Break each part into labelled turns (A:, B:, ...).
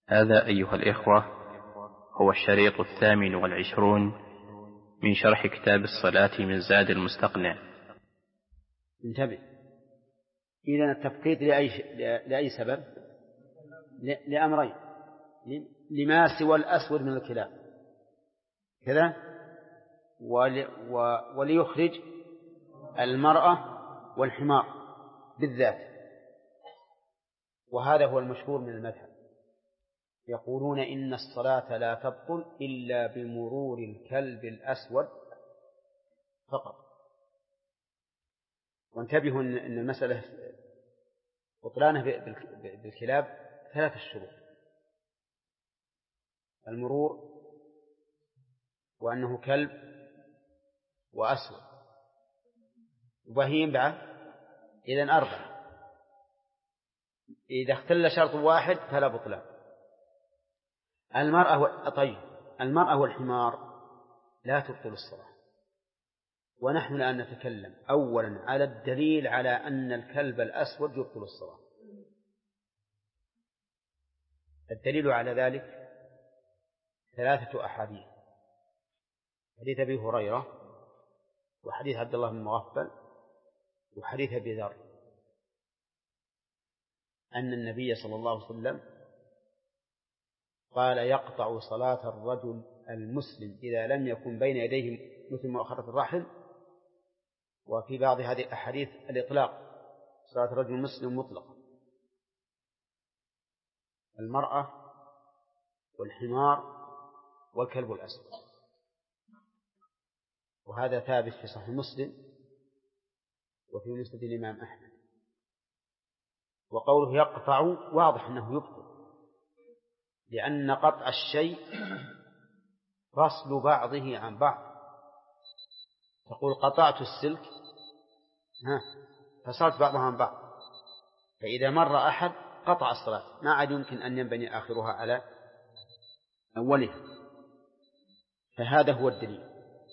A: هذا أيها الإخوة هو الشريط 28 من شرح كتاب الصلاة من زاد المستقنع.
B: انتبه، إذن التفقيد لأي سبب؟ لأمرين: لما سوى الأسود من الكلاب كذا، وليخرج المرأة والحمار بالذات. وهذا هو المشهور من المذهب، يقولون إن الصلاة لا تبطل إلا بمرور الكلب الأسود فقط. وانتبهوا أن المسألة بطلانها بالكلاب 3 شروط: المرور، وأنه كلب، وأسود، وبهيم بعد، إذن 4. إذا اختل شرط واحد فلا بطلان. المرأة والحمار لا تبطل الصلاة. ونحن الآن نتكلم أولا على الدليل على أن الكلب الأسود يبطل الصلاة. الدليل على ذلك 3 أحاديث: حديث أبي هريرة، وحديث عبد الله بن مغفل، وحديث أبي ذر، أن النبي صلى الله عليه وسلم قال: يقطع صلاة الرجل المسلم إذا لم يكن بين يديه مثل مؤخرة الرحل. وفي بعض هذه الأحاديث الإطلاق: صلاة الرجل المسلم مطلقة. المرأة والحمار والكلب الأسود. وهذا ثابت في صحيح مسلم وفي مسند الإمام أحمد. وقوله يقطع واضح أنه يبطل، لأن قطع الشيء فصل بعضه عن بعض. تقول قطعت السلك، فصلت بعضها عن بعض، فإذا مر أحد قطع الصلاة، ما عاد يمكن أن ينبني آخرها على أولها. فهذا هو الدليل.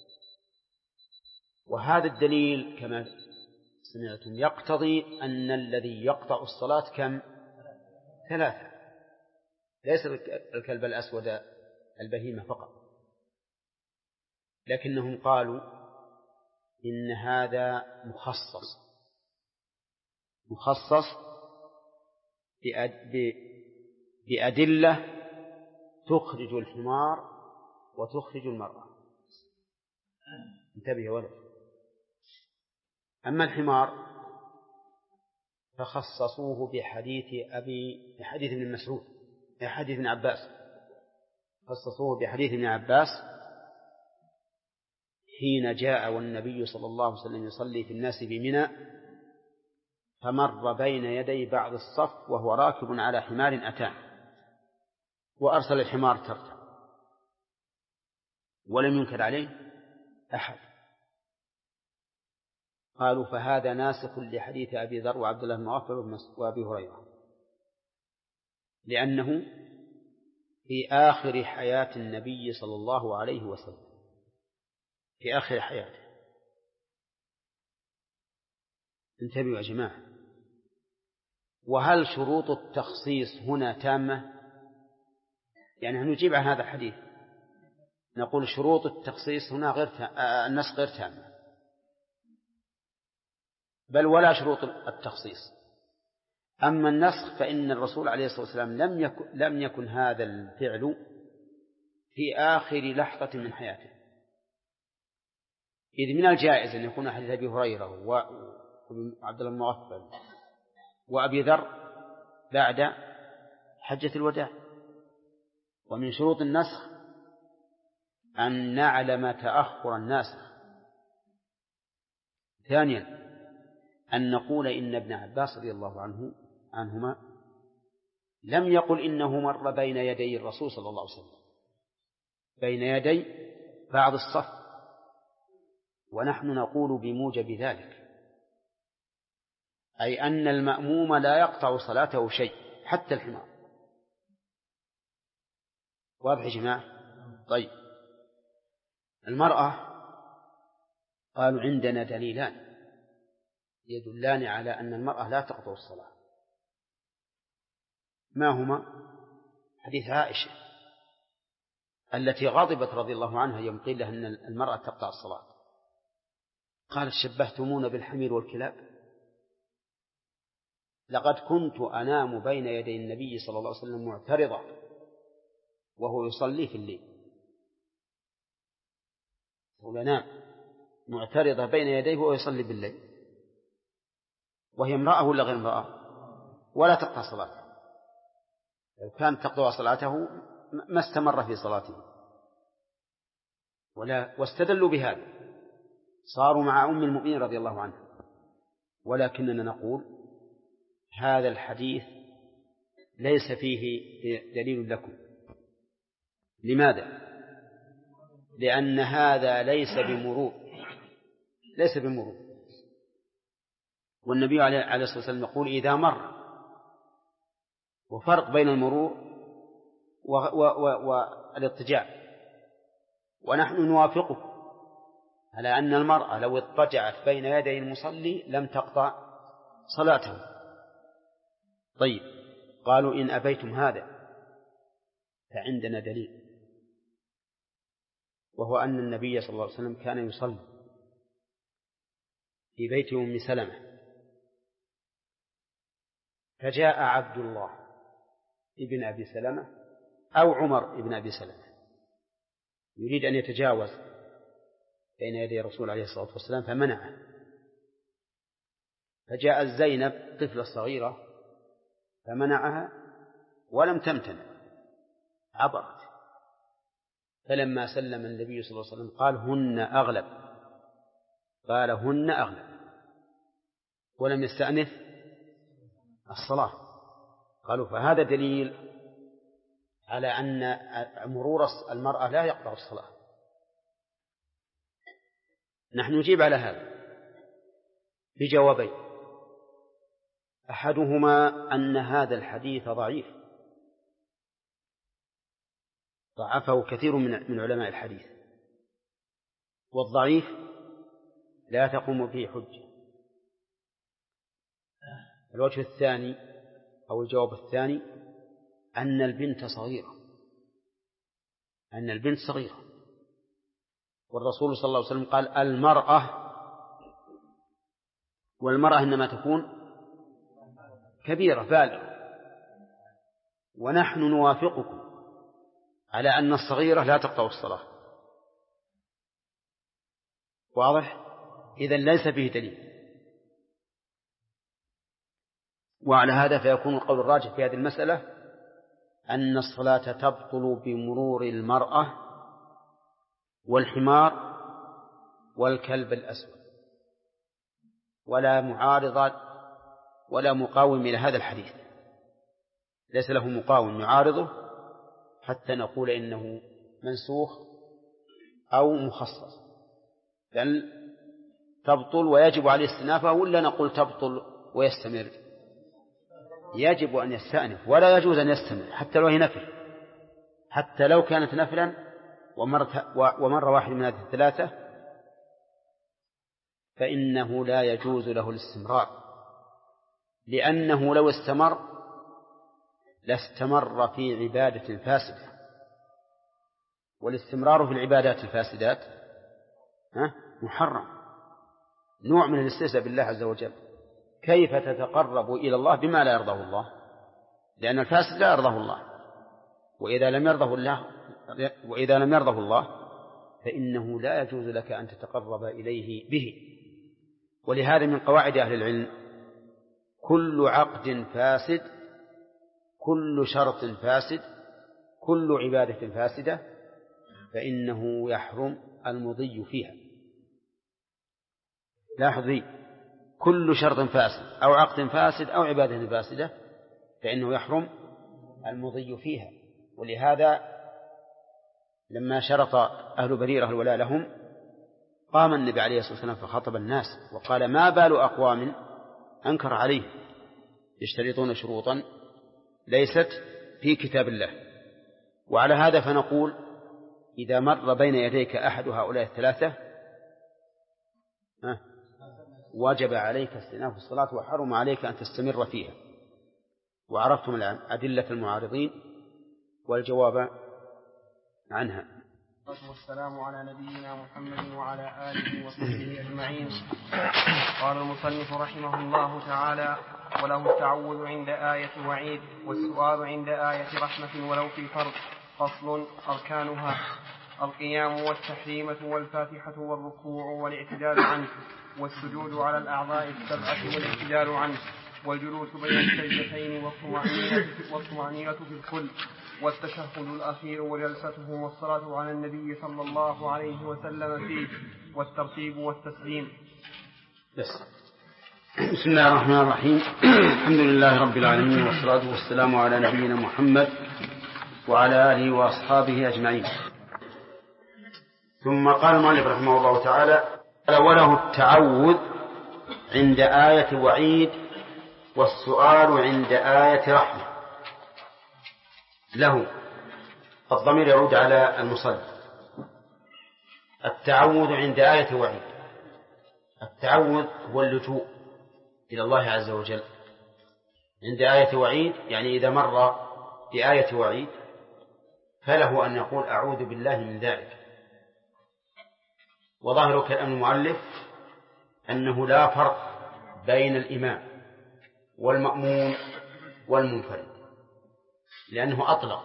B: وهذا الدليل كما سمعتم يقتضي أن الذي يقطع الصلاة كم؟ 3، ليس الكلب الأسود البهيمة فقط. لكنهم قالوا إن هذا مخصص بأدلة تخرج الحمار وتخرج المرأة. انتبه ولد. أما الحمار فخصصوه بحديث ابن مسعود، بحديث ابن عباس. خصصوه بحديث ابن عباس حين جاء والنبي صلى الله عليه وسلم يصلي في الناس بمنى، فمر بين يدي بعض الصف وهو راكب على حمار أتان، وأرسل الحمار ترتع، ولم ينكر عليه أحد. قالوا فهذا ناسخ لحديث أبي ذر وعبد الله بن مغفل وأبي هريرة، لأنه في آخر حياة النبي صلى الله عليه وسلم، في آخر حياته. انتبهوا يا جماعة. وهل شروط التخصيص هنا تامة؟ يعني نجيب عن هذا الحديث نقول شروط التخصيص هنا النسخ غير تامة، بل ولا شروط التخصيص. أما النسخ فإن الرسول عليه الصلاة والسلام لم يكن هذا الفعل في آخر لحظة من حياته، إذ من الجائز أن يكون حديث أبي هريرة وعبد الله بن مغفل وأبي ذر بعد حجة الوداع. ومن شروط النسخ أن نعلم تأخر الناسخ. ثانيا أن نقول إن ابن عباس رضي الله عنهما لم يقل إنه مر بين يدي الرسول صلى الله عليه وسلم، بين يدي بعض الصف، ونحن نقول بموجب ذلك أي أن المأموم لا يقطع صلاته شيء حتى الحمار. واضح يا جماعة؟ طيب، المرأة قالوا عندنا دليلان يدلان على أن المرأة لا تقطع الصلاة. ما هما؟ حديث عائشة التي غضبت رضي الله عنها يوم قيل لها أن المرأة تقطع الصلاة، قالت شبهتمونا بالحمير والكلاب. لقد كنت أنام بين يدي النبي صلى الله عليه وسلم معترضة وهو يصلي في الليل، ونام معترضة بين يديه وهو يصلي بالليل، وهي امرأة ولا غير امرأة؟ ولا تقطع صلاته. لو كانت تقطع صلاته ما استمر في صلاته. واستدلوا بهذا، صاروا مع أم المؤمنين رضي الله عنها. ولكننا نقول هذا الحديث ليس فيه دليل لكم. لماذا؟ لأن هذا ليس بمرور. والنبي عليه الصلاة والسلام يقول إذا مر، وفرق بين المرور والاضطجاع. ونحن نوافقكم على أن المرأة لو اضطجعت بين يدي المصلي لم تقطع صلاته. طيب، قالوا إن أبيتم هذا فعندنا دليل، وهو أن النبي صلى الله عليه وسلم كان يصلي في بيت أم سلمة، فجاء عبد الله ابن أبي سلمة أو عمر ابن أبي سلمة يريد أن يتجاوز بين يدي الرسول عليه الصلاة والسلام فمنعه. فجاءت زينب طفلة صغيرة فمنعها ولم تمتنع، عبرت. فلما سلم النبي صلى الله عليه وسلم قال هن أغلب، ولم يستأنف الصلاة. قالوا فهذا دليل على أن مرور المرأة لا يقطع الصلاة. نحن نجيب على هذا بجوابين: أحدهما أن هذا الحديث ضعيف، ضعفه كثير من علماء الحديث، والضعيف لا تقوم به حجة. الوجه الثاني أو الجواب الثاني أن البنت صغيرة، والرسول صلى الله عليه وسلم قال والمرأة إنما تكون كبيرة بالغة، ونحن نوافقكم على أن الصغيرة لا تقطع الصلاة. واضح؟ إذن ليس فيه دليل. وعلى هذا فيكون القول الراجح في هذه المسألة أن الصلاة تبطل بمرور المرأة والحمار والكلب الأسود، ولا معارض ولا مقاوم إلى هذا الحديث، ليس له مقاوم يعارضه حتى نقول إنه منسوخ أو مخصص، بل تبطل ويجب عليه استئنافه، ولا نقول تبطل ويستمر؟ يجب أن يستأنف، ولا يجوز أن يستمر حتى لو هي نفل، حتى لو كانت نفلا ومر واحد من هذه الثلاثة فإنه لا يجوز له الاستمرار، لأنه لو استمر لاستمر في عبادة فاسدة، والاستمرار في العبادات الفاسدات محرم، نوع من الاستهزاء بالله عز وجل. كيف تتقرب إلى الله بما لا يرضاه الله؟ لأن الفاسد لا يرضاه الله، وإذا لم يرضه الله فإنه لا يجوز لك أن تتقرب إليه به. ولهذا من قواعد أهل العلم: كل عقد فاسد، كل شرط فاسد، كل عبادة فاسدة، فإنه يحرم المضي فيها. لاحظي، كل شرط فاسد أو عقد فاسد أو عبادة فاسدة فإنه يحرم المضي فيها. ولهذا لما شرط أهل بريرة الولاء لهم قام النبي عليه الصلاة والسلام فخاطب الناس وقال: ما بال أقوام أنكر عليه يشترطون شروطا ليست في كتاب الله. وعلى هذا فنقول: إذا مر بين يديك أحد هؤلاء الثلاثة وجب عليك استئناف الصلاة وحرم عليك أن تستمر فيها. وعرفتم الآن أدلة المعارضين والجواب عنها.
C: والسلام على نبينا محمد وعلى آله وصحبه أجمعين. قال المصنف رحمه الله تعالى: وله التعوذ عند آية وعيد والسؤال عند آية رحمة ولو في فرض. فصل: أركانها: القيام والتحريمة والفاتحة والركوع والاعتدال عنه، والسجود على الأعضاء السبعة والاعتدال عنه، والجلوس بين السجدتين والطمأنينة في الكل، والتشهد الأخير وجلسته والصلاة على النبي صلى الله عليه وسلم فيه، والترتيب والتسليم.
B: بسم الله الرحمن الرحيم. الحمد لله رب العالمين، والصلاة والسلام على نبينا محمد وعلى آله وأصحابه أجمعين. ثم قال المؤلف رحمه الله تعالى: وله التعوذ عند آية وعيد والسؤال عند آية رحمة. له الضمير يعود على المصلي. التعوذ عند آية وعيد. التعوذ هو اللجوء إلى الله عز وجل عند آية وعيد، يعني إذا مر بآية وعيد فله أن يقول أعوذ بالله من ذلك. وظاهر كلام المؤلف أنه لا فرق بين الإمام والمأموم والمنفرد، لأنه أطلق.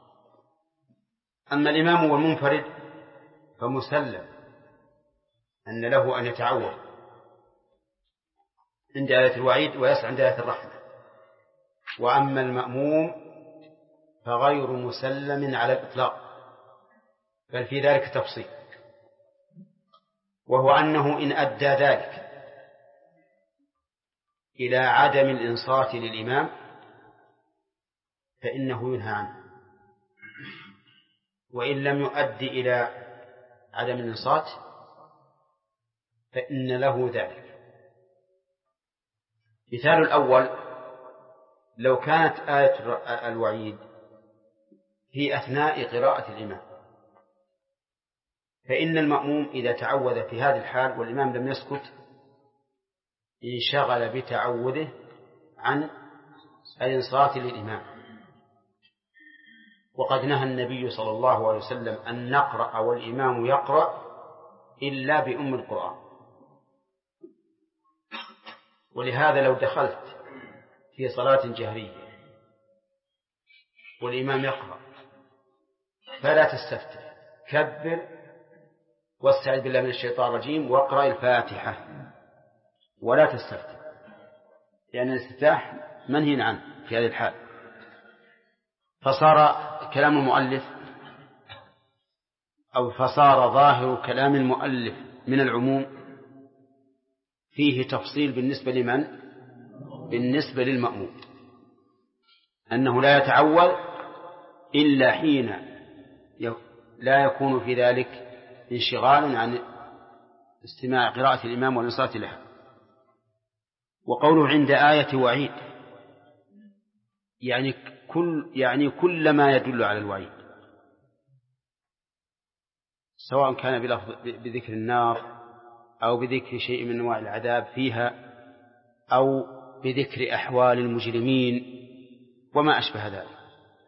B: أما الإمام والمنفرد فمسلم أن له أن يتعوذ عند آية الوعيد ويسعى عند آية الرحمة. وأما المأموم فغير مسلم على الإطلاق، بل في ذلك تفصيل، وهو أنه إن أدى ذلك إلى عدم الإنصات للإمام فإنه ينهى عنه، وإن لم يؤدي إلى عدم الإنصات فإن له ذلك. مثال الأول: لو كانت آية الوعيد في أثناء قراءة الإمام، فإن المأموم إذا تعوذ في هذه الحال والإمام لم يسكت انشغل بتعوذه عن الإنصات للإمام. وقد نهى النبي صلى الله عليه وسلم أن نقرأ والإمام يقرأ إلا بأم القرآن. ولهذا لو دخلت في صلاة جهرية والإمام يقرأ فلا تستفتح، كبر واستعذ بالله من الشيطان الرجيم واقرأ الفاتحة ولا تستفتح، لأن الاستفتاح منهي عنه في هذه الحال. فصار كلام المؤلف فصار ظاهر كلام المؤلف من العموم فيه تفصيل بالنسبة لمن؟ بالنسبة للمأموم، أنه لا يتعوذ إلا حين لا يكون في ذلك انشغال عن استماع قراءة الإمام والإنصات له. وقوله عند آية وعيد يعني كل ما يدل على الوعيد، سواء كان بذكر النار أو بذكر شيء من أنواع العذاب فيها أو بذكر أحوال المجرمين وما أشبه ذلك.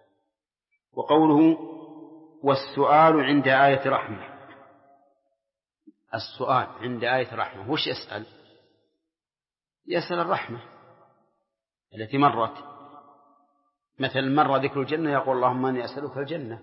B: وقوله والسؤال عند آية رحمة. السؤال عند آية رحمة وش يسأل؟ يسأل الرحمة التي مرت، مثل مر ذكر الجنة يقول اللهم أني أسألك الجنة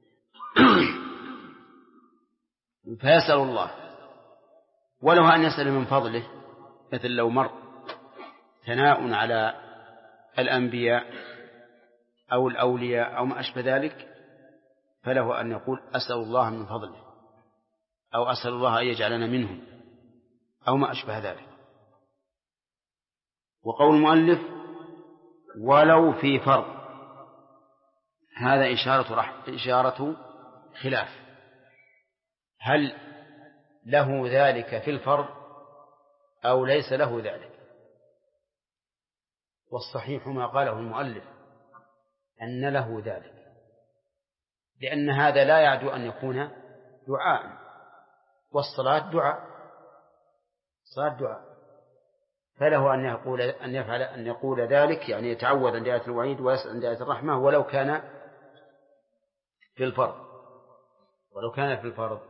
B: فيسأل الله، ولو أن يسأل من فضله، مثل لو مر ثناء على الأنبياء أو الأولياء أو ما أشبه ذلك فله أن يقول أسأل الله من فضله أو أسأل الله أن يجعلنا منهم أو ما أشبه ذلك. وقول المؤلف ولو في فرض، هذا إشارة خلاف، هل له ذلك في الفرض أو ليس له ذلك؟ والصحيح ما قاله المؤلف أن له ذلك، لأن هذا لا يعدو أن يكون دعاء، والصلاة دعاء، صلاة دعاء، فله أن يقول ذلك، يعني يتعوذ عند آية الوعيد ويسأل عند آية الرحمة ولو كان في الفرض، ولو كان في الفرض.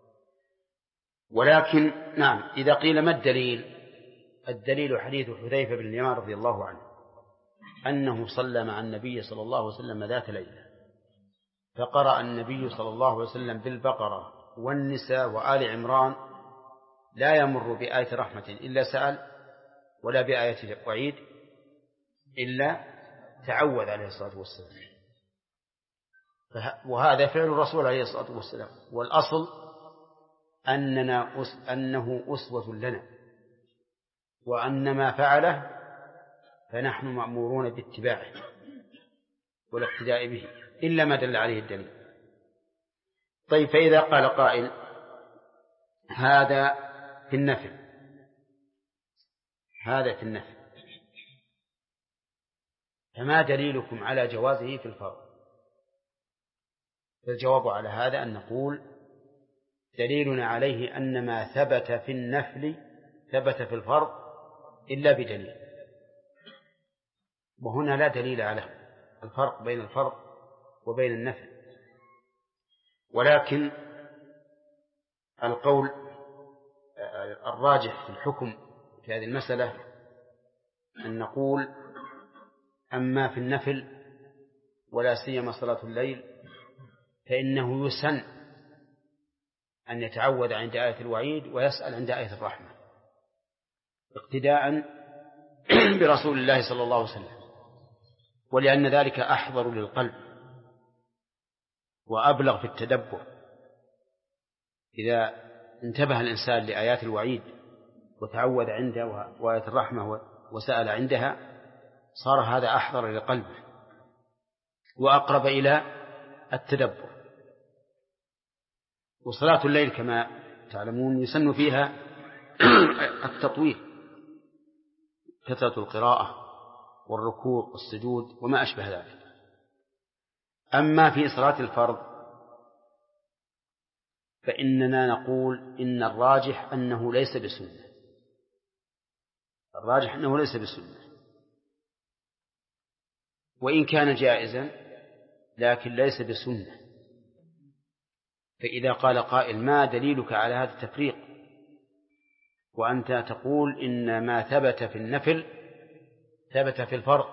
B: ولكن نعم، إذا قيل ما الدليل؟ الدليل حديث حذيفة بن اليمان رضي الله عنه أنه صلى مع النبي صلى الله عليه وسلم ذات ليلة، فقرأ النبي صلى الله عليه وسلم بالبقرة والنساء وآل عمران لا يمر بآية رحمة إلا سأل، ولا بآية وعيد إلا تعوذ عليه الصلاة والسلام. وهذا فعل الرسول عليه الصلاة والسلام، والأصل أنه أسوة لنا، وأن ما فعله فنحن مأمورون باتباعه والاقتداء به إلا ما دل عليه الدليل. طيب، فإذا قال قائل هذا في النفل، هذا في النفل، فما دليلكم على جوازه في الفرض؟ فالجواب على هذا أن نقول دليلنا عليه أن ما ثبت في النفل ثبت في الفرض إلا بدليل، وهنا لا دليل على الفرق بين الفرض وبين النفل. ولكن القول الراجح في الحكم في هذه المسألة أن نقول أما في النفل ولا سيما صلاة الليل فإنه يسن أن يتعوذ عند آية الوعيد ويسأل عند آية الرحمة اقتداء برسول الله صلى الله عليه وسلم، ولأن ذلك أحضر للقلب وأبلغ في التدبر. إذا انتبه الإنسان لآيات الوعيد وتعوذ عندها وآية الرحمة وسأل عندها صار هذا أحضر لقلبه وأقرب إلى التدبر. وصلاة الليل كما تعلمون يسن فيها التطويل، كثرة القراءة والركوع والسجود وما أشبه ذلك. أما في صلاة الفرض فإننا نقول إن الراجح أنه ليس بسنة، الراجح أنه ليس بسنة، وإن كان جائزا لكن ليس بسنة. فإذا قال قائل ما دليلك على هذا التفريق وأنت تقول إن ما ثبت في النفل ثبت في الفرض،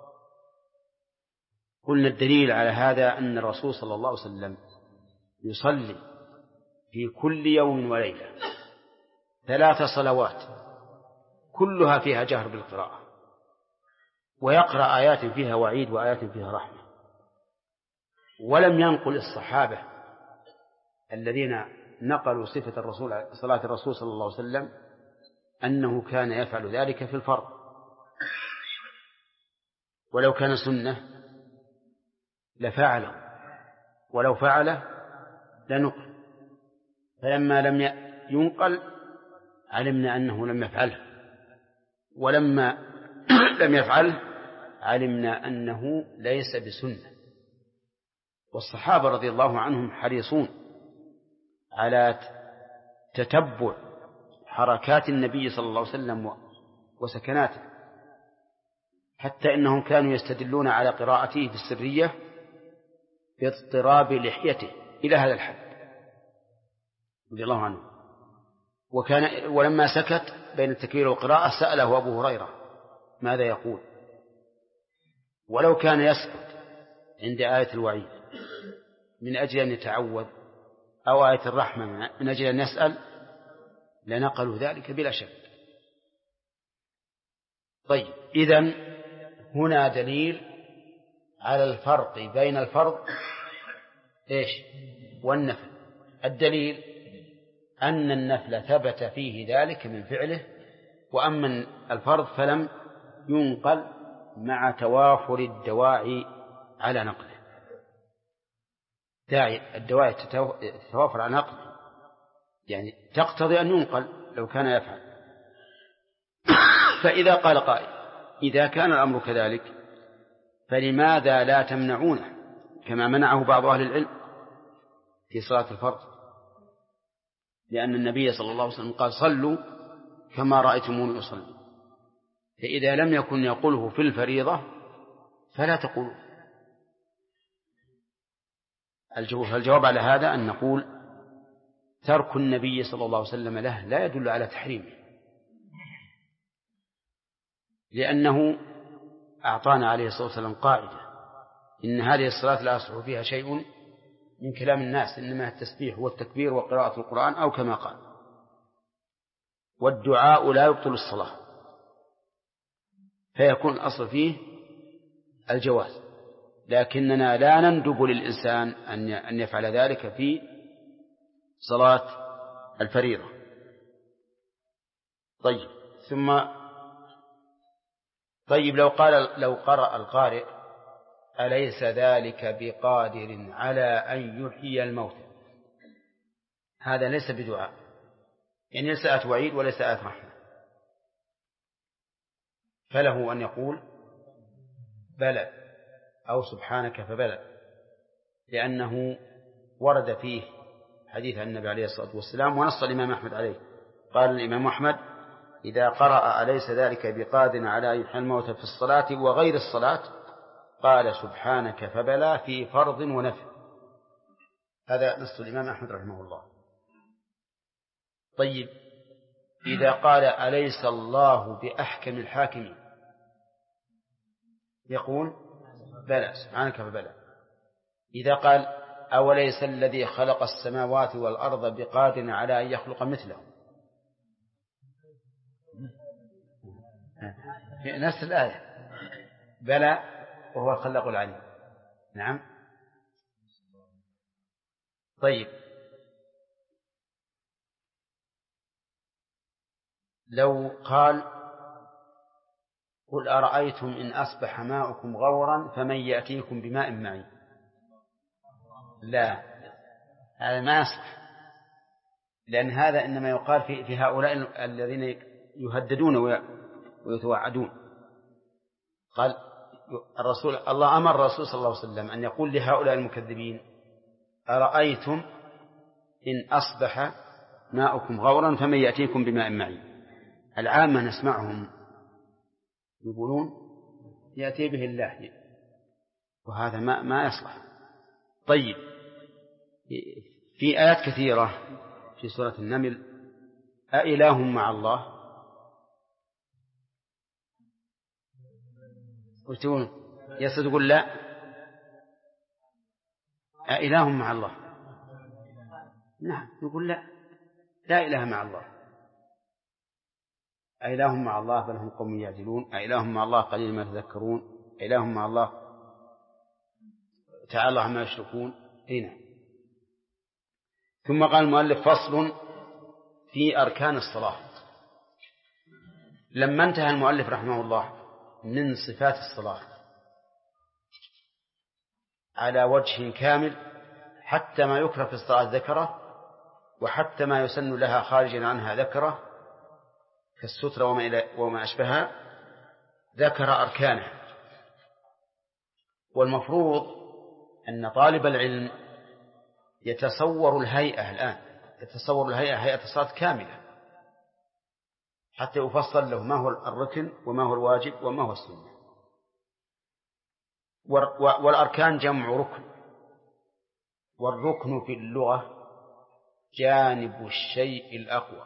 B: قلنا الدليل على هذا أن الرسول صلى الله عليه وسلم يصلي في كل يوم وليلة 3 صلوات كلها فيها جهر بالقراءة، ويقرأ آيات فيها وعيد وآيات فيها رحمة، ولم ينقل الصحابة الذين نقلوا صفة الرسول صلاة الرسول صلى الله عليه وسلم أنه كان يفعل ذلك في الفرض، ولو كان سنة لفعله، ولو فعله لنقل، فلما لم ينقل علمنا أنه لم يفعله، ولما لم يفعله علمنا أنه ليس بسنة. والصحابة رضي الله عنهم حريصون على تتبع حركات النبي صلى الله عليه وسلم وسكناته، حتى إنهم كانوا يستدلون على قراءته في السرية باضطراب لحيته إلى هذا الحد رضي الله عنه. ولما سكت بين التكبير والقراءة سأله أبو هريرة ماذا يقول، ولو كان يسكت عند آية الوعيد من أجل أن يتعوذ أو آية الرحمة من أجل أن يسأل لنقلوا ذلك بلا شك. طيب، إذن هنا دليل على الفرق بين الفرض والنفل. الدليل أن النفل ثبت فيه ذلك من فعله، وأما الفرض فلم ينقل مع توافر الدواعي على نقله. الدواعي تتوافر على نقله يعني تقتضي أن ينقل لو كان يفعل. فإذا قال قائل إذا كان الأمر كذلك فلماذا لا تمنعونه كما منعه بعض أهل العلم في صلاة الفرض؟ لأن النبي صلى الله عليه وسلم قال صلوا كما رأيتموني أصلي، فإذا لم يكن يقوله في الفريضة فلا تقولوا. الجواب على هذا أن نقول ترك النبي صلى الله عليه وسلم له لا يدل على تحريمه، لأنه أعطانا عليه الصلاة والسلام قاعدة: إن هذه الصلاة لا يصح فيها شيء من كلام الناس، إنما التسبيح والتكبير وقراءة القرآن أو كما قال. والدعاء لا يبطل الصلاة، فيكون الأصل فيه الجواز، لكننا لا نندب للإنسان أن يفعل ذلك في صلاة الفريضة. طيب لو قرأ القارئ: أليس ذلك بقادر على أن يحيي الموتى، هذا ليس بدعاء، يعني ليس آية وعيد وليس آية رحمة، فله أن يقول بلى أو سبحانك فبلى، لأنه ورد فيه حديث عن النبي عليه الصلاة والسلام ونص الإمام أحمد عليه. قال الإمام أحمد: إذا قرأ أليس ذلك بقادر على أن يحيي الموتى في الصلاة وغير الصلاة قال سبحانك فبلى في فرض ونفل. هذا نص الإمام أحمد رحمه الله. طيب إذا قال أليس الله بأحكم الحاكمين يقول بلى سبحانك فبلى. إذا قال أوليس الذي خلق السماوات والأرض بقادر على أن يخلق مثله، في نفس الآية بلى وهو الخلاق العليم. نعم. طيب لو قال قل أرأيتم إن أصبح ماؤكم غورا فمن يأتيكم بماء معين، لا، هذا ما يصح، لأن هذا إنما يقال في هؤلاء الذين يهددون ويتوعدون. قال الله أمر الرسول صلى الله عليه وسلم أن يقول لهؤلاء المكذبين: أرأيتم إن أصبح ماؤكم غورا فمن يأتيكم بماء معين. العامة نسمعهم يقولون يأتي به الله، وهذا ما يصلح. طيب في آيات كثيرة في سورة النمل: أإله مع الله، وتقول يقول لا، أإله مع الله، نعم يقول لا إله مع الله. أإله مع الله بل هم قوم يعدلون، أإله مع الله قليل ما تذكرون، أإله مع الله تعالى عما يشركون. هنا ثم قال المؤلف: فصل في أركان الصلاة. لما انتهى المؤلف رحمه الله من صفات الصلاة على وجه كامل، حتى ما يكره في الصلاة ذكره، وحتى ما يسن لها خارجا عنها ذكره كالسترة وما أشبهها، ذكر أركانه. والمفروض أن طالب العلم يتصور الهيئة الآن، يتصور هيئة الصلاة كاملة حتى يفصل له ما هو الركن وما هو الواجب وما هو السنة. والأركان جمع ركن، والركن في اللغة جانب الشيء الأقوى،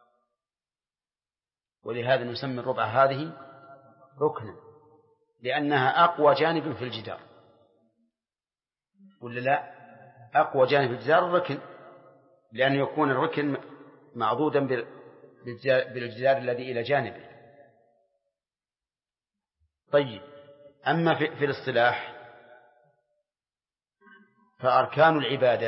B: ولهذا نسمي الربع هذه ركنا، لأنها أقوى جانب في الجدار، ولا لا؟ أقوى جانب في الجدار الركن، لأن يكون الركن معضودا بالجدار الذي إلى جانبه. طيب أما في الاصطلاح فأركان العبادة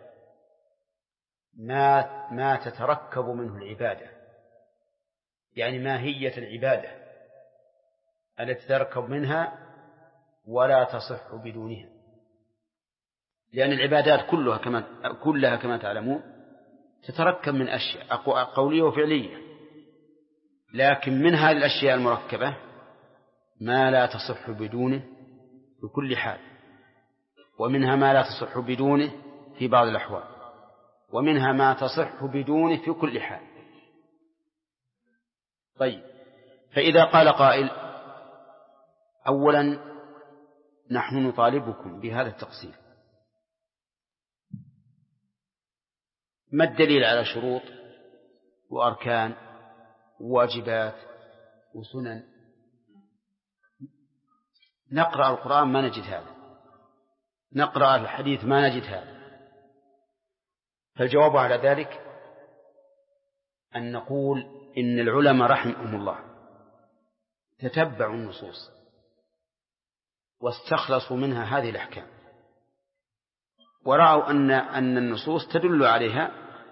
B: ما تتركب منه العبادة، يعني ماهية العبادة التي تركب منها ولا تصح بدونها، لأن العبادات كلها كما تعلمون تتركب من أشياء قولية وفعلية، لكن من هذه الأشياء المركبة ما لا تصح بدونه بكل حال، ومنها ما لا تصح بدونه في بعض الأحوال، ومنها ما تصح بدونه في كل حال. طيب فإذا قال قائل: أولا نحن نطالبكم بهذا التقسيم، ما الدليل على شروط وأركان وواجبات وسنن؟ نقرأ القرآن ما نجد هذا، نقرأ الحديث ما نجد هذا. فالجواب على ذلك أن نقول إن العلماء رحمهم الله تتبعوا النصوص واستخلصوا منها هذه الأحكام، ورأوا أن النصوص تدل عليها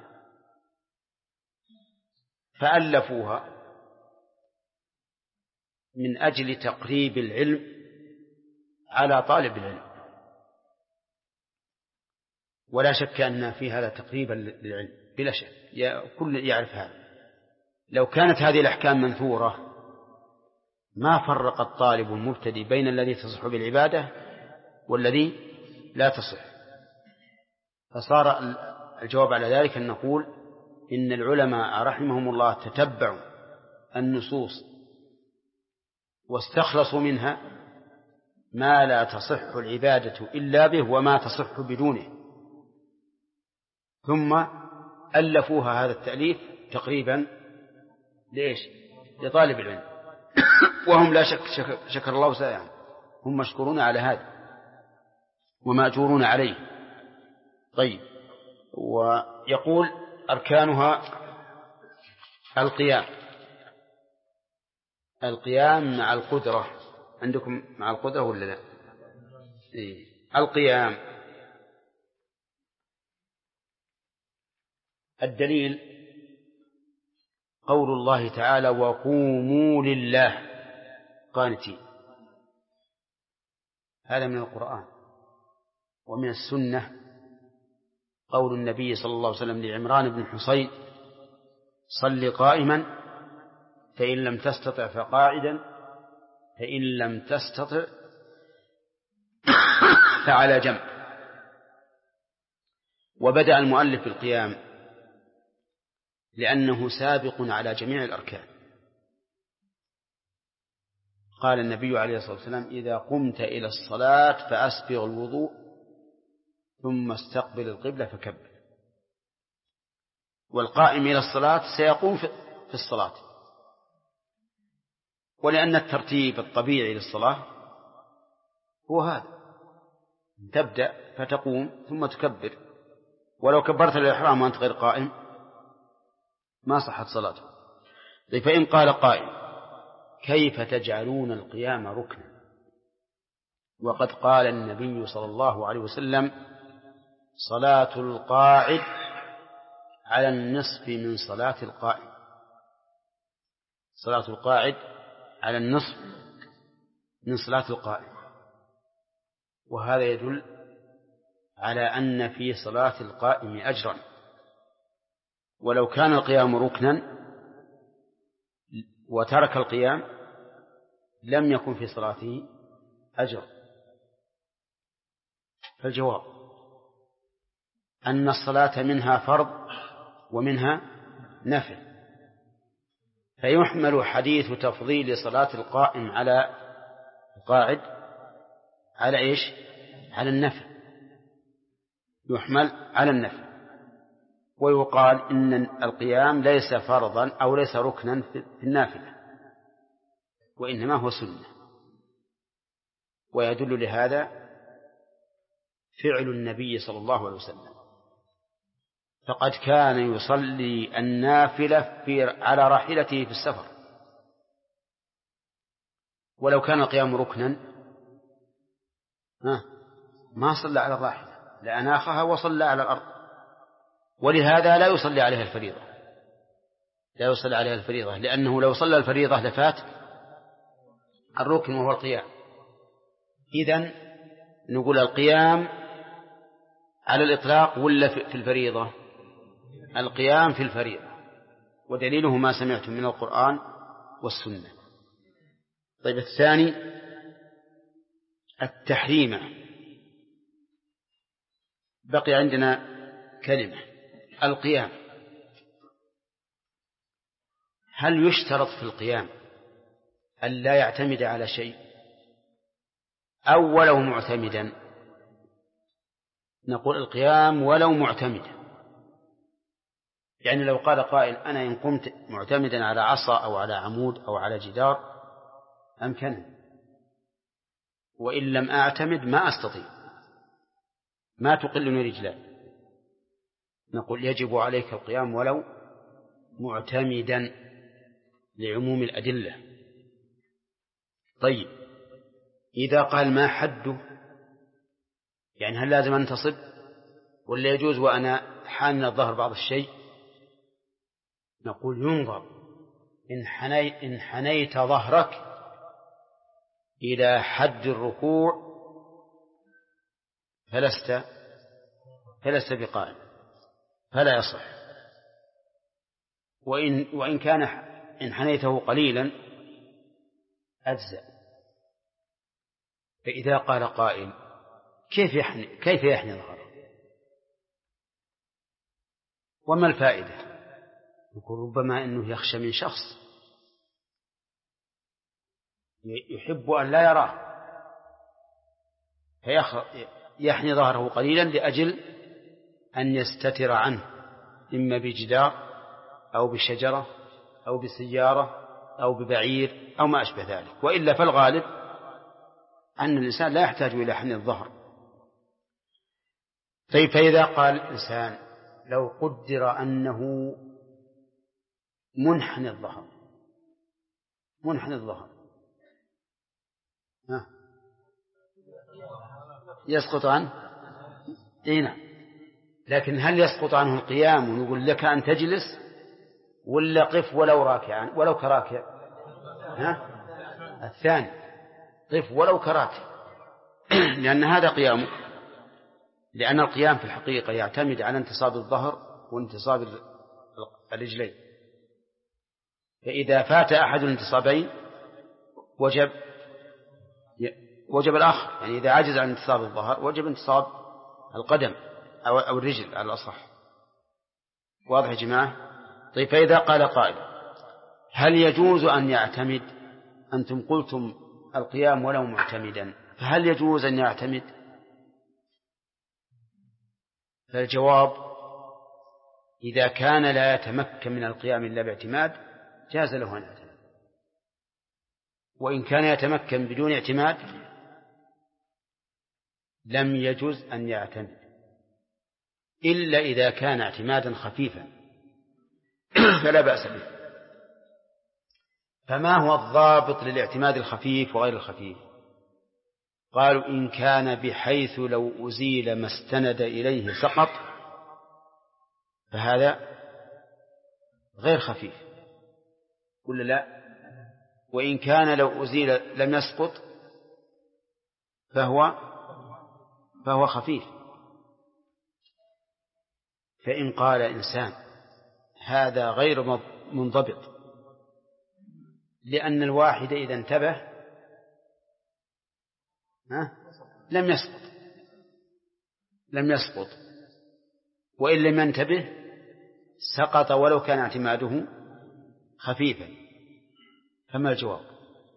B: فألفوها من أجل تقريب العلم على طالب العلم. ولا شك أن في هذا تقريبا للعلم بلا شك، كل يعرف هذا. لو كانت هذه الأحكام منثورة ما فرق الطالب المبتدئ بين الذي تصح بالعبادة والذي لا تصح. فصار الجواب على ذلك أن نقول إن العلماء رحمهم الله تتبعوا النصوص واستخلصوا منها ما لا تصح العبادة إلا به وما تصح بدونه، ثم ألفوها هذا التأليف تقريبا لإيش؟ لطالب العلم. وهم لا شك شكر الله سائعا، هم مشكورون على هذا ومأجورون عليه. طيب، ويقول أركانها القيام مع القدرة. عندكم مع القدرة ولا لا؟ إيه. القيام الدليل قول الله تعالى وقوموا لله قانتين. هذا من القرآن. ومن السنة قول النبي صلى الله عليه وسلم لعمران بن حصين صل قائما فإن لم تستطع فقاعدا فإن لم تستطع فعلى جنب. وبدأ المؤلف بالقيام لأنه سابق على جميع الأركان. قال النبي عليه الصلاة والسلام إذا قمت إلى الصلاة فأسبغ الوضوء ثم استقبل القبلة فكبر. والقائم إلى الصلاة سيقوم في الصلاة، ولأن الترتيب الطبيعي للصلاة هو هذا، تبدأ فتقوم ثم تكبر. ولو كبرت الإحرام وأنت غير قائم ما صحت صلاته. فإن قال قائل كيف تجعلون القيام ركنا وقد قال النبي صلى الله عليه وسلم صلاة القاعد على النصف من صلاة القائم. صلاة القاعد على النصف من صلاة القائم. وهذا يدل على أن في صلاة القائم أجرا، ولو كان القيام ركنا وترك القيام لم يكن في صلاته أجر. فالجواب أن الصلاة منها فرض ومنها نفل، فيحمل حديث تفضيل صلاة القائم على القاعد على إيش؟ على النفل، يحمل على النفل. ويقال إن القيام ليس فرضا أو ليس ركنا في النافلة وإنما هو سنة. ويدل لهذا فعل النبي صلى الله عليه وسلم، فقد كان يصلي النافلة على راحلته في السفر. ولو كان القيام ركنا ما صلى على الراحلة لأناخها وصلى على الأرض. ولهذا لا يصلي عليها الفريضة، لا يصلي عليها الفريضة، لأنه لو صلى الفريضة لفات الركن وهو القيام. إذن نقول القيام على الإطلاق ولا في الفريضة؟ القيام في الفريضة، ودليله ما سمعتم من القرآن والسنة. طيب، الثاني التحريم. بقي عندنا كلمة القيام. هل يشترط في القيام أن لا يعتمد على شيء أو ولو معتمدا؟ نقول القيام ولو معتمدا، يعني لو قال قائل أنا إن قمت معتمدا على عصا أو على عمود أو على جدار أمكن، وإن لم أعتمد ما أستطيع، ما تقلني رجلاي، نقول يجب عليك القيام ولو معتمدا لعموم الأدلة. طيب إذا قال ما حده، يعني هل لازم أنتصب ولا يجوز وأنا حان الظهر بعض الشيء؟ نقول ينظر، إن حنيت ظهرك إلى حد الركوع فلست بقائم، فلا يصح. وإن كان إن حنيته قليلا أجزأ. فإذا قال قائل كيف يحني ظهره وما الفائدة؟ يقول ربما أنه يخشى من شخص يحب أن لا يراه فيحني ظهره قليلا لأجل أن يستتر عنه، إما بجدار أو بشجرة أو بسيارة أو ببعير أو ما أشبه ذلك. وإلا فالغالب أن الإنسان لا يحتاج إلى حني الظهر. طيب فإذا قال الإنسان لو قدر أنه منحني الظهر يسقط عنه دينا، لكن هل يسقط عنه القيام ونقول لك أن تجلس ولا قف ولو راكعا ولو كراكع؟ الثاني، قف ولو كراكع لأن هذا قيامه، لأن القيام في الحقيقة يعتمد على انتصاب الظهر وانتصاب الرجلين، فإذا فات أحد الانتصابين وجب الآخر، يعني إذا عجز عن انتصاب الظهر وجب انتصاب القدم أو الرجل على الأصح. واضح يا جماعة؟ طيب فإذا قال قائل هل يجوز أن يعتمد؟ أنتم قلتم القيام ولو معتمدا، فهل يجوز أن يعتمد؟ فالجواب إذا كان لا يتمكن من القيام إلا باعتماد جاز له أن يعتمد، وإن كان يتمكن بدون اعتماد لم يجوز أن يعتمد إلا إذا كان اعتمادا خفيفا فلا بأس به. فما هو الضابط للاعتماد الخفيف وغير الخفيف؟ قالوا إن كان بحيث لو أزيل ما استند إليه سقط فهذا غير خفيف، ولا لا؟ وإن كان لو أزيل لم يسقط فهو خفيف. فإن قال إنسان هذا غير منضبط، لأن الواحد إذا انتبه لم يسقط، وإن لم ينتبه سقط ولو كان اعتماده خفيفا، فما الجواب؟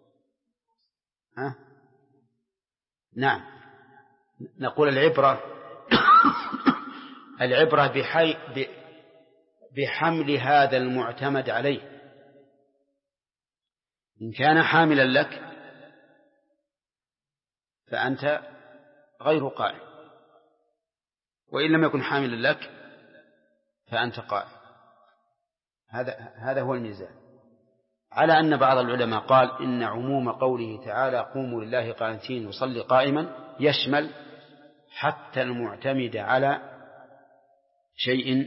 B: نعم، نقول العبرة بحمل هذا المعتمد عليه. إن كان حاملا لك فأنت غير قائم، وإن لم يكن حاملا لك فأنت قائم. هذا هو الميزان. على أن بعض العلماء قال إن عموم قوله تعالى قوموا لله قانتين وصلي قائما يشمل حتى المعتمد على شيء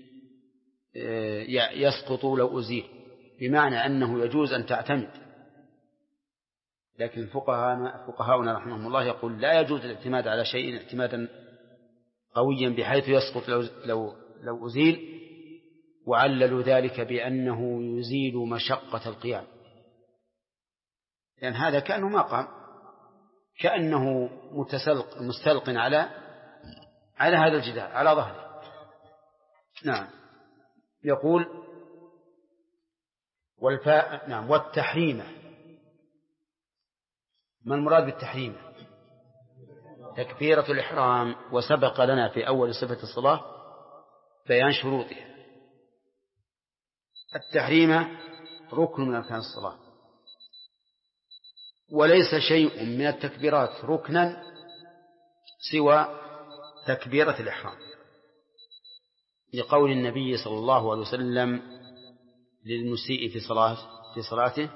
B: يسقط لو أزيل، بمعنى أنه يجوز أن تعتمد، لكن فقهاؤنا رحمهم الله يقول لا يجوز الاعتماد على شيء اعتمادا قويا بحيث يسقط لو أزيل، وعللوا ذلك بأنه يزيل مشقة القيام، لأن هذا كأنه ما قام، كأنه مستلق على هذا الجدار على ظهره. نعم. يقول والتحريمة. ما المراد بالتحريمة؟ تكبيرة الإحرام، وسبق لنا في أول صفة الصلاة بيان شروطها، التحريم ركن من أركان الصلاة، وليس شيء من التكبيرات ركنا سوى تكبيرة الإحرام، لقول النبي صلى الله عليه وسلم للمسيء في صلاته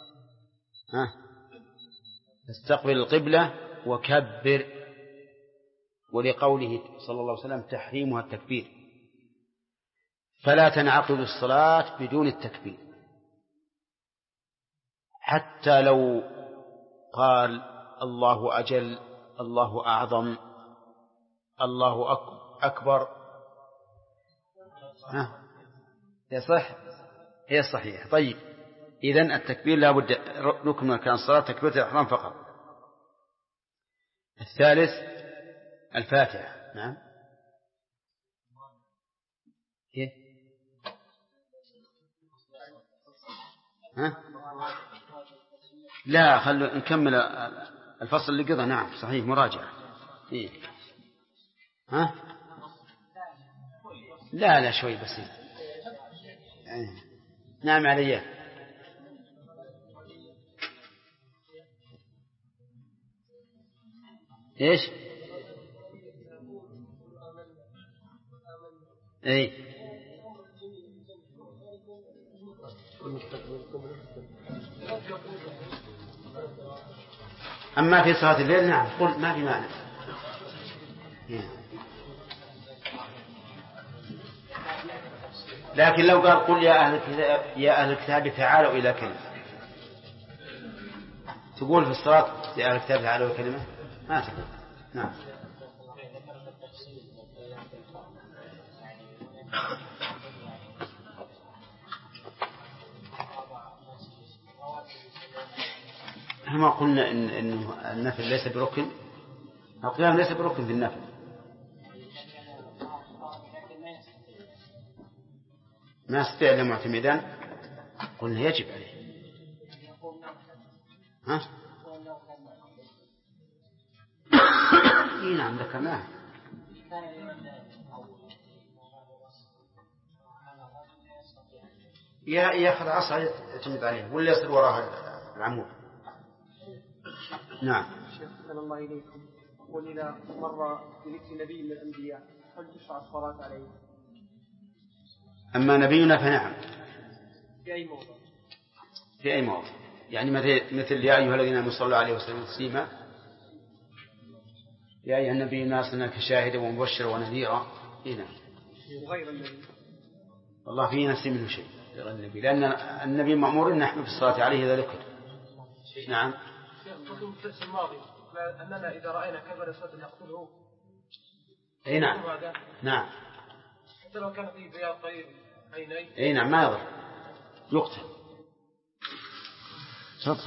B: استقبل القبلة وكبر، ولقوله صلى الله عليه وسلم تحريمها التكبير، فلا تنعقد الصلاة بدون التكبير، حتى لو قال الله أجل، الله أعظم، الله أكبر، هي صحيح. طيب، إذن التكبير لا بد ركن من أركان الصلاة، تكبيرة الإحرام فقط. الثالث الفاتحة. نعم. لا، خلوا نكمل الفصل اللي قضى. نعم صحيح، مراجعة. لا شوي بسيط. نعم علي. ايش؟ أما في صلاة الليل نعم قل ما في معنى. لكن لو قال قل يا أهل الكتاب تعالوا إلى كلمة، تقول في الصلاة يا أهل الكتاب تعالوا إلى كلمة؟ ما تقول. نعم. ما قلنا إن النفل ليس بركن، القيام ليس بركن في النفل. ما استطيع إلا معتمدا، قلنا يجب عليه. نعم ذكرناه. يأخذ عصا يعتمد عليه ولا يصير وراء العمود. نعم.
C: شكرا الله إليكم. وإذا مر بذكر نبي من الأنبياء هل تشرع الصلاة عليه؟
B: أما نبينا فنعم.
C: في أي موضع؟
B: في أي موضع، يعني مثل يا أيها الذين آمنوا صلوا عليه وسلموا تسليما، يا أيها النبي أرسلناك شاهدا ومبشرا ونذيرا. هنا
C: وغير النبي
B: والله في نفسي منه شيء غير النبي، لأن النبي مأمور أن نحن بالصلاة عليه إذا ذكر. نعم.
C: في الدرس الماضي أننا إذا رأينا كبر صوت نقتله.
B: أي نعم. نعم.
C: حتى لو كان في بياض طيب عيني.
B: أي نعم ما يضر، يقتل. تفضل.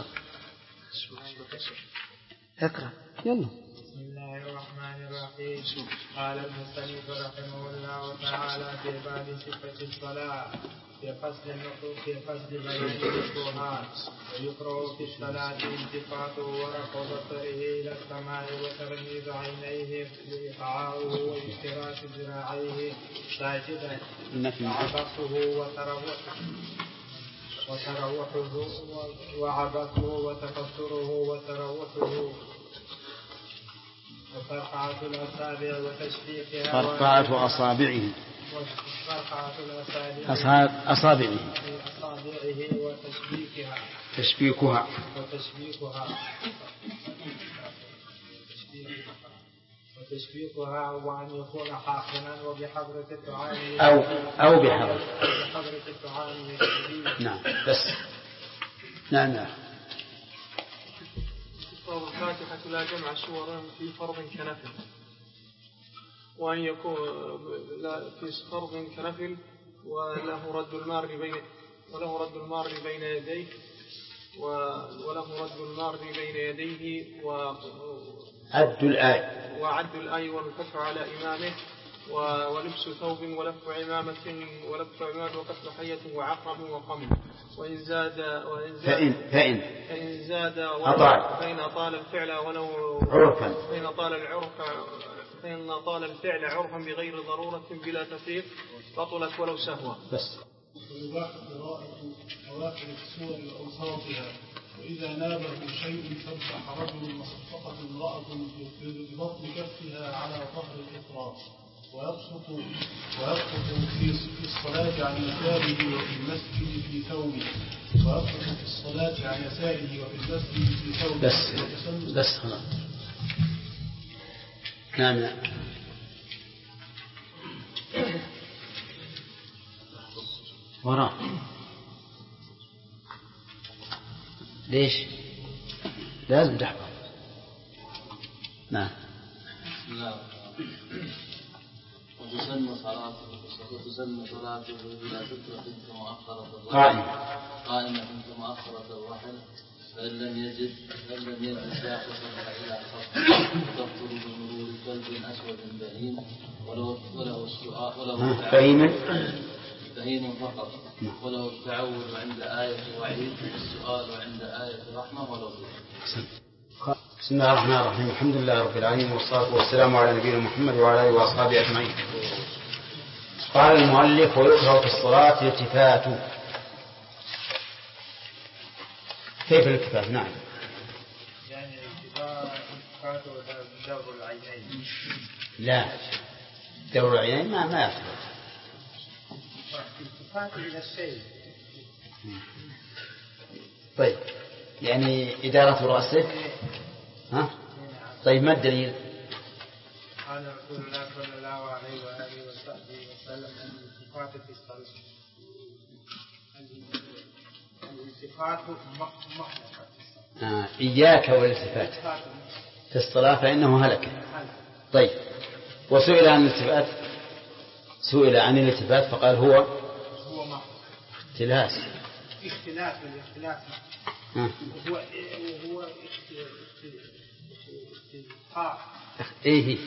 B: اقرأ يلا.
D: بسم الله الرحمن الرحيم. قال المصنف رحمه الله تعالى في باب صفة الصلاة في فصل بيان الشبهات. ويقرأ في الصلاة التفاته ورفع بصره إلى السماء وترميز عينيه وإيقاعه واشتراك ذراعيه ساجدا وعبثه وتكسره وتروحه وفرقعة الأصابع وتشبيكها
B: فرقعة أصابعه أصابعه وتشبيكها
D: وأن يكون حاقنا وبحضرة الطعام
B: أو بحضرة
D: الطعام.
B: نعم بس. نعم.
C: الفاتحة لا جمع سور في فرض كنفل، وأن يكون في فرض كنفل وله رد المار بين يديه
B: عد
C: الآي والفتح على إمامه ولبس ثوب ولف عمامة وقتل حية وعقرب وقمل. وإن زاد فإن أطال الفعل ولو عرفا فإن طال الفعل عرفا بغير ضرورة بلا تفريق بطلت ولو سهوا.
B: بس
E: ويباح قراءة أواخر السور وأوساطها. وإذا نابه شيء سبح رجل وصفقت امرأة ببطن كفها على ظهر الإطراف ويبسط في الصلاة عن يساره وفي المسجد في ثوبه ويبسط في الصلاة عن يساره وفي المسجد في ثوبه.
B: بس خلاص. نعم. وراء ليش لازم تحفظ. نعم.
F: وتسن صلاته إلى سترة كمؤخرة قائمة كمؤخرة الرحل فإن لم يجد شاخصا إلى خط تبطل بمرور كلب أسود بهيم وله السؤال بهيم فقط وله التعوذ عند آية وعيد والسؤال عند آية رحمة ولو
B: بسم الله الرحمن الرحيم. الحمد لله رب العالمين والصلاة والسلام على نبينا محمد وعلى آله وأصحابه أجمعين. قال المؤلف ويكره في الصلاة الالتفات. كيف الالتفات؟ نعم.
D: يعني الالتفات دور العينين.
B: لا دور العينين ما يفعل.
D: الالتفات إلى الشيء.
B: طيب يعني إدارة رأسك. ها؟ طيب ما الدليل؟
D: قال رسول الله صلى الله عليه وآله وصحبه وسلم الالتفات في الصلاة. الالتفات محدثة.
B: إياك والالتفات في الصلاة فإنه هلك. طيب وسئل عن الالتفات فقال هو اختلاس.
D: الاختلاف وهو
B: إيه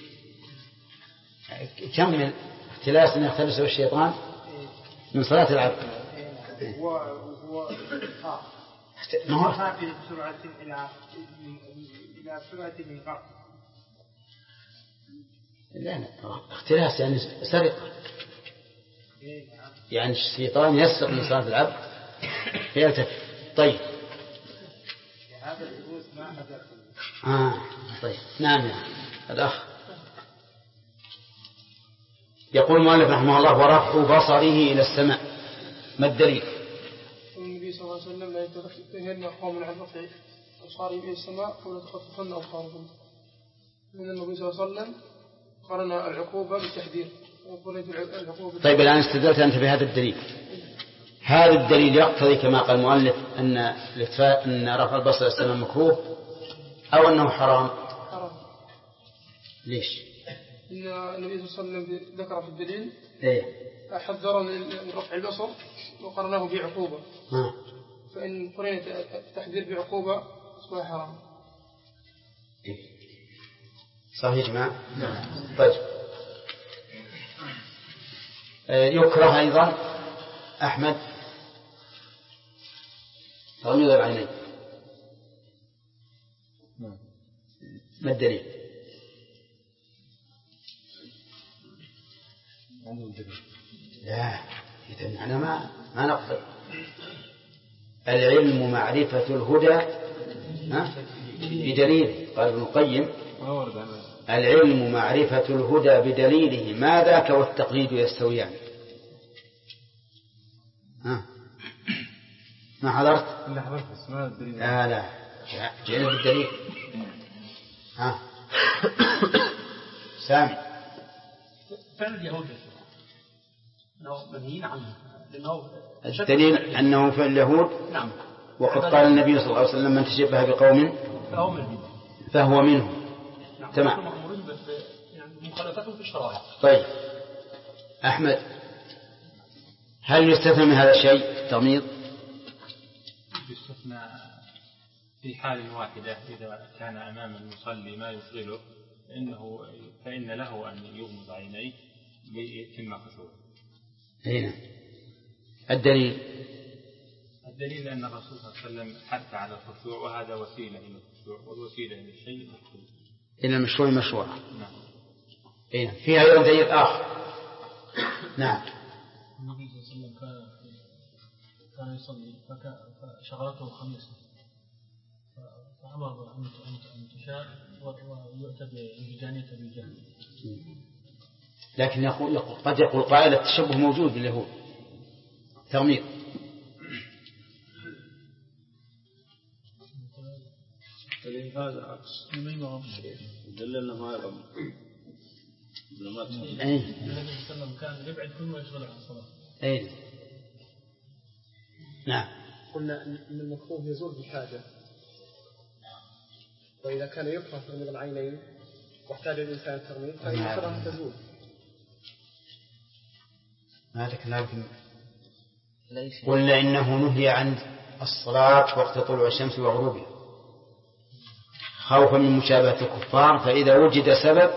B: كم من اختلاس أن يختلسه الشيطان من صلاة العبد.
D: هو في سرعة إلى سرعة من غرب.
B: لا اختلاس يعني سرقة. يعني الشيطان يسرق من صلاة العبد فيلتفت. طيب
D: هذا الدروس ما حدث.
B: طيب نعم الأخ يقول المؤلف رحمه الله ورفع بصره إلى السماء ما الدليل؟
G: النبي صلى الله عليه وسلم لا يتهن قوم عن رفع أبصارهم إلى السماء ولا تخطفن أبصارهم. من النبي صلى الله عليه وسلم قرن العقوبة بالتحذير.
B: طيب الآن استدلت أنت بهذا الدليل. هذا الدليل يقتضي كما قال المؤلف أن رفع البصر إلى السماء مكروه أو أنه حرام. ليش؟
G: إن النبي صلى الله عليه وسلم ذكر في الدليل حذر من رفع البصر وقرناه بعقوبة. فإن قرن التحذير بعقوبة أصبح حرام.
B: صحيح جماعة. طيب يكره أيضا أحمد تغميض العينين. ما الدليل؟ لا إذن أنا ما نقصد. العلم معرفة الهدى بدليل. قال ابن القيم العلم معرفة الهدى بدليله ما ذاك والتقليد يستويان. ما حضرت؟ لا جعل بالدليل. سامي
H: فعل اليهود أنه منهيين عنه
B: الدليل أنه فعل اليهود.
H: نعم.
B: وقد قال النبي صلى الله عليه وسلم من تشبه بقوم فهو منهم.
H: نعم.
B: تمام.
H: يعني مخالفتهم في الشرائع.
B: طيب أحمد هل يستثنى من هذا الشيء تغميض؟
I: يستثنى في حال واحدة إذا كان أمام المصلي ما يشغله فإن له أن يغمض عينيه ليتم خشوعه.
B: هنا الدليل
I: أن الرسول صلى الله عليه وسلم حث على الخشوع وهذا وسيلة إلى الخشوع والوسيلة إلى الشيء مشروع.
B: إلى المشروع مشروع.
I: نعم.
B: فيها أيضا دليل آخر. نعم.
H: النبي صلى الله عليه وسلم كان
E: يصلي فشغلته خميصة فأمر أن تشاء ويؤتى بجانية بالجهل.
B: لكن قد يقول قائل التشبه موجود باليهود تغميض.
F: هذا عكس دلنا ما يغمض.
E: النبي صلى الله عليه وسلم كان يبعد كل ما يشغل عن الصلاة.
B: أي نعم.
G: قلنا أن المكروه يزول بحاجة، وإذا كان يكره تغميض العينين واحتاج الإنسان التغميض فإن الكراهة تزول.
B: ما ذكرنا قلنا إنه نهي عن الصلاة وقت طلوع الشمس وغروبها خوفا من مشابهة الكفار، فإذا وجد سبب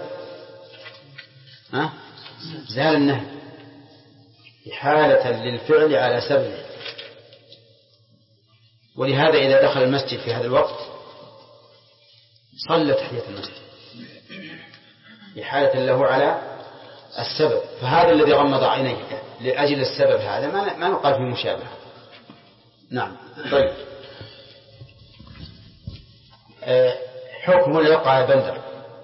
B: زال النهي حالة للفعل على سببه. ولهذا إذا دخل المسجد في هذا الوقت صلى تحية المسجد حالة له على السبب، فهذا الذي غمض عينيه لأجل السبب هذا ما نقال في مشابهة. نعم. طيب حكم الإقعاء بندر.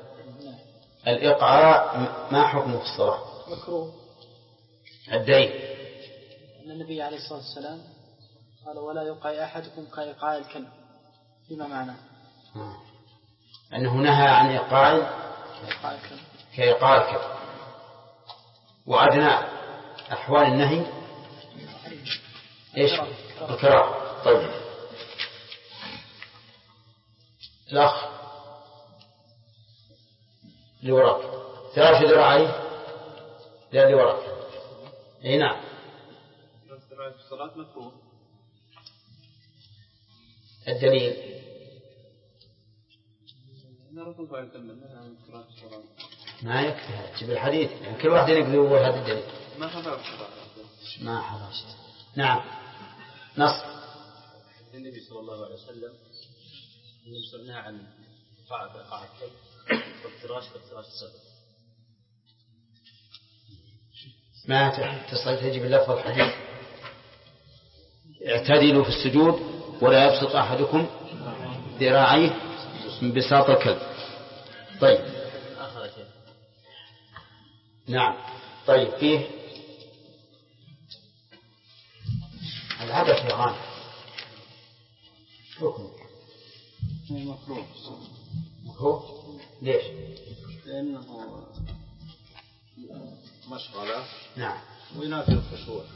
B: الإقعاء ما حكمه في الصلاة؟
J: مكروه.
B: الدين
J: أن النبي عليه الصلاة والسلام قال ولا يقع أحدكم كإيقاع الكلب، فيما معناه
B: أنه نهى عن إيقاع كإيقاع الكلب. وأدنى أحوال النهي إيش؟ الكراهة. طيب الأخ اللي وراك فراش ذراعي لا اللي وراك. اي نعم.
F: الصلاة مكروه.
B: الدليل ما يكفي تجيب الحديث يعني كل واحد يقول هذا الدليل ما حضرت. نعم. نص
F: النبي صلى الله عليه وسلم يسألنا عن قاعدة وافتراش السبب.
B: ما تجيب اللفظ الحديث اعتدلوا في السجود ولا يبسط أحدكم ذراعيه من بساط الكلب. طيب نعم. طيب فيه العبث يا غانم حكم مكروه. ليش؟
F: لأنه مشغلة.
B: نعم.
F: وينافي الخشوع.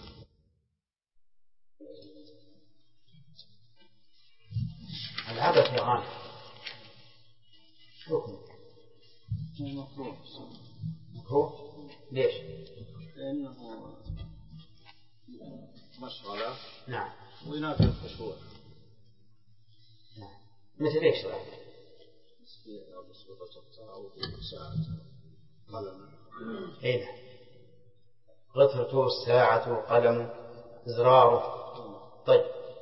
B: العبث يا غانم حكم مكروه. ليش؟
F: لأنه مشغلة.
B: نعم.
F: وينافي الخشوع.
B: نعم. مثل ايش صراحة؟
F: أو ساعة قلم.
B: اي نعم. غثرته الساعة قلم إزراره. طيب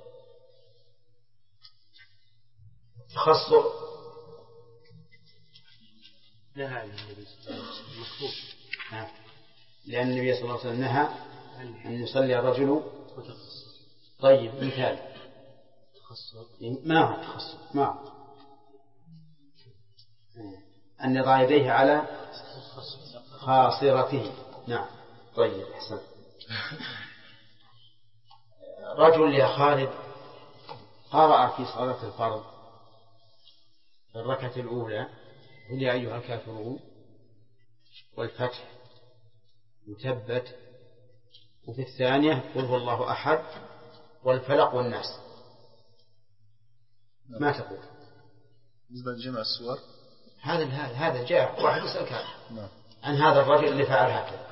B: تخصر
K: نهى عن النبي صلى الله عليه وسلم مكروه.
B: لأن النبي صلى الله عليه وسلم نهى أن يصلي الرجل. طيب مثال ما هو تخصر ما هو أن يضع يديه على خاصرته. نعم. طيب أحسن. رجل يا خالد قرأ في صلاة الفرض في الركعة الأولى قل يا أيها الكافرون والفتح وتبت، وفي الثانية قل هو الله أحد والفلق والناس. ما تقول
L: بالنسبة لجمع السور؟
B: هذا جاء واحد يسألك عن هذا الرجل اللي فعل هكذا.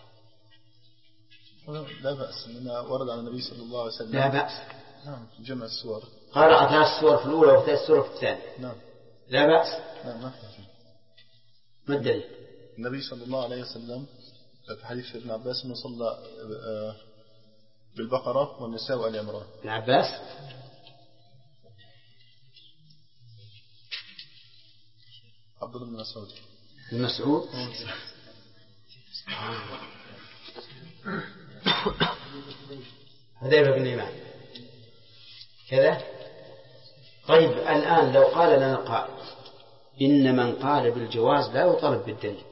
L: لا بأس لأنه ورد عن النبي صلى الله عليه وسلم.
B: لا بأس.
L: نعم جمع السور.
B: قرأ 3 سور في الأولى و3 سور في الثانية.
L: نعم.
B: لا بأس.
L: نعم ما
B: ما الدليل؟
L: النبي صلى الله عليه وسلم في حديث ابن عباس أنه صلى بالبقرة والنساء وآل عمران.
B: ابن عباس
L: عبد الله بن مسعود.
B: المسعود حذيفة بن اليمان. كذا. طيب الآن لو قال لنا قائل إن من قال بالجواز لا يطالب بالدليل،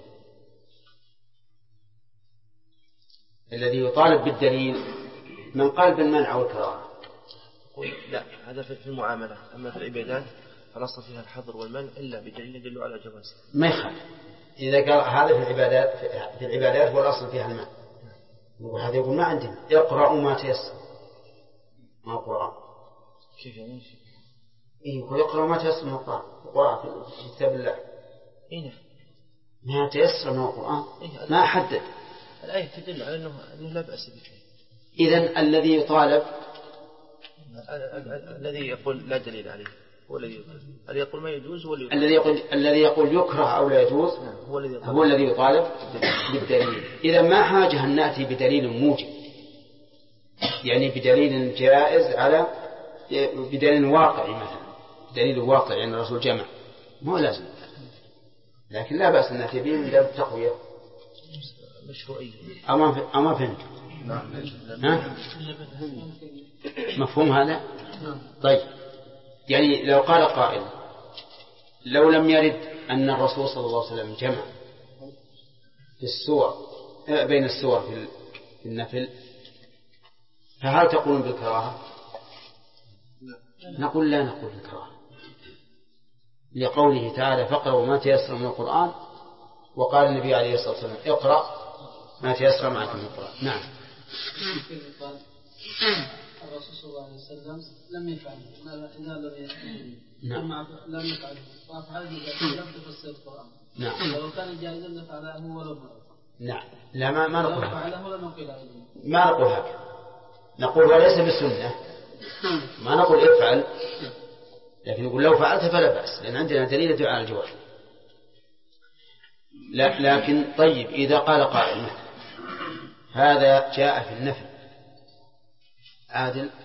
B: الذي يطالب بالدليل من قال بالمنع والكراهة.
M: لا، هذا في المعاملة. أما في العبادات فالأصل فيها الحظر والمنع إلا بدليل يدل على جواز.
B: ما يخالف إذا قال هذا في العبادات والأصل فيها المنع، وهذا يقول ما عندنا اقرأوا ما تيسر، ما قرآن
M: كيف يعني؟
B: يقول اقرأوا ما تيسر من القرآن في كتاب الله. ما تيسر من القرآن ما أحدد.
M: الآية تدل على أنه لا بأس به.
B: إذن الذي يطالب
M: الذي يقول لا دليل عليه هو الذي يقول ما يجوز، هو
B: الذي يقول يكره أو لا يجوز هو الذي يطالب بالدليل. إذا ما حاجة أن نأتي بدليل موجب، يعني بدليل جائز على بدليل واقعي، مثلا دليل واقعي أن الرسول جمع، مو لازم، لكن لا بأس أن نأتي به من باب التقوية
M: مشروعية.
B: أما فهمت؟ مفهوم هذا؟ طيب، يعني لو قال قائل لو لم يرد أن الرسول صلى الله عليه وسلم جمع في السور بين السور في النفل، فهل تقولون بالكراهة؟ نقول لا نقول بالكراهة، لقوله تعالى فاقرأوا ما تيسر من القرآن، وقال النبي عليه الصلاة والسلام اقرأ ما تيسر معك من القرآن. نعم.
J: الرسول صلى الله عليه وسلم لم يفعل لم يفعله وأفعله لم تفسر القرآن.
B: نعم.
J: ولو كان جائزا لفعله ولو مرة.
B: نعم. لا ما نقول
J: فعله لم نقل عليه.
B: ما نقول هكذا، نقول وليس بالسنة، ما نقول افعل، لكن نقول لو فعلت فلا بأس، لأن عندنا دليل يدل على الجواز. لكن طيب إذا قال قائل هذا جاء في النفل عادل،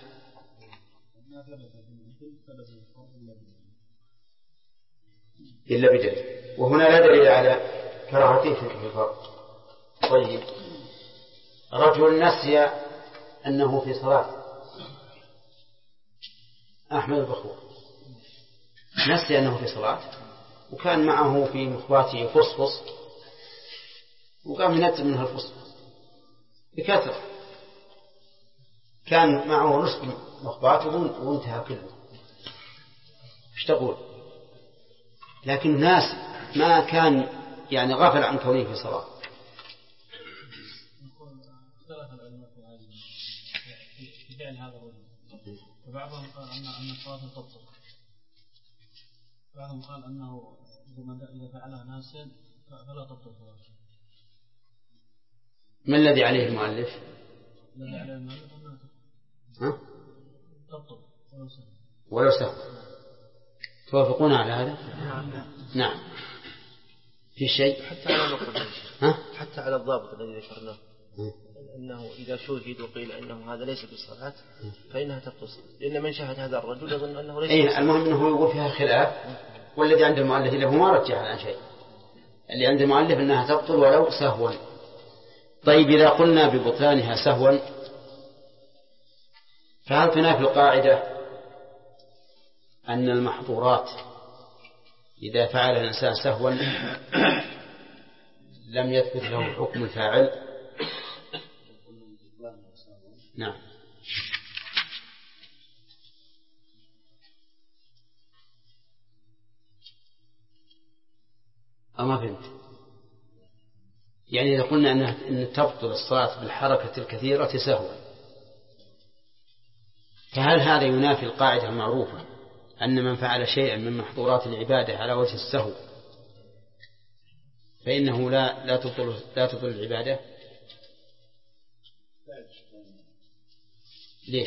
B: إلا بدليل، وهنا لا دليل على كراهته في الفرض. طيب، رجل نسي أنه في صلاة، أحمد البخور نسي أنه في صلاة، وكان معه في مخباته فصفص، وقام ينزل منها الفصفص بكثرة، كان معه نصف مخباته وانتهى كله، ايش تقول؟ لكن الناس ما كان يعني غفل عن كونه في صلاة.
I: في فعل هذا الرجل، وبعضهم قال أن الصلاة تبطل، بعضهم قال أنه إذا فعلها ناسيا فلا تبطل صلاته.
B: ما الذي عليه المؤلف؟
I: الذي عليه المؤلف أنها تبطل
B: ولو سهل. توافقون على هذا؟ نعم. في شيء
M: حتى على الضابط الذي ذكرناه، أنه إذا شوهد وقيل أنه هذا ليس بالصلاة فإنها تبطل، لأن من شاهد هذا الرجل يظن أنه ليس بالصلاة.
B: المهم أنه يقول فيها خلاف، والذي عند المؤلف له ما رجح عن شيء، اللي عند المؤلف أنها تبطل ولو سهوا. طيب، إذا قلنا ببطلانها سهوا، فهل تنافي القاعدة أن المحظورات إذا فعل الإنسان سهوا لم يثبت له حكم الفاعل؟ نعم. أما فهمت؟ يعني إذا قلنا أن تبطل الصلاة بالحركة الكثيرة سهوا، فهل هذا ينافي القاعدة المعروفة أن من فعل شيئا من محظورات العبادة على وجه السهو فإنه لا تبطل العبادة؟ ليش؟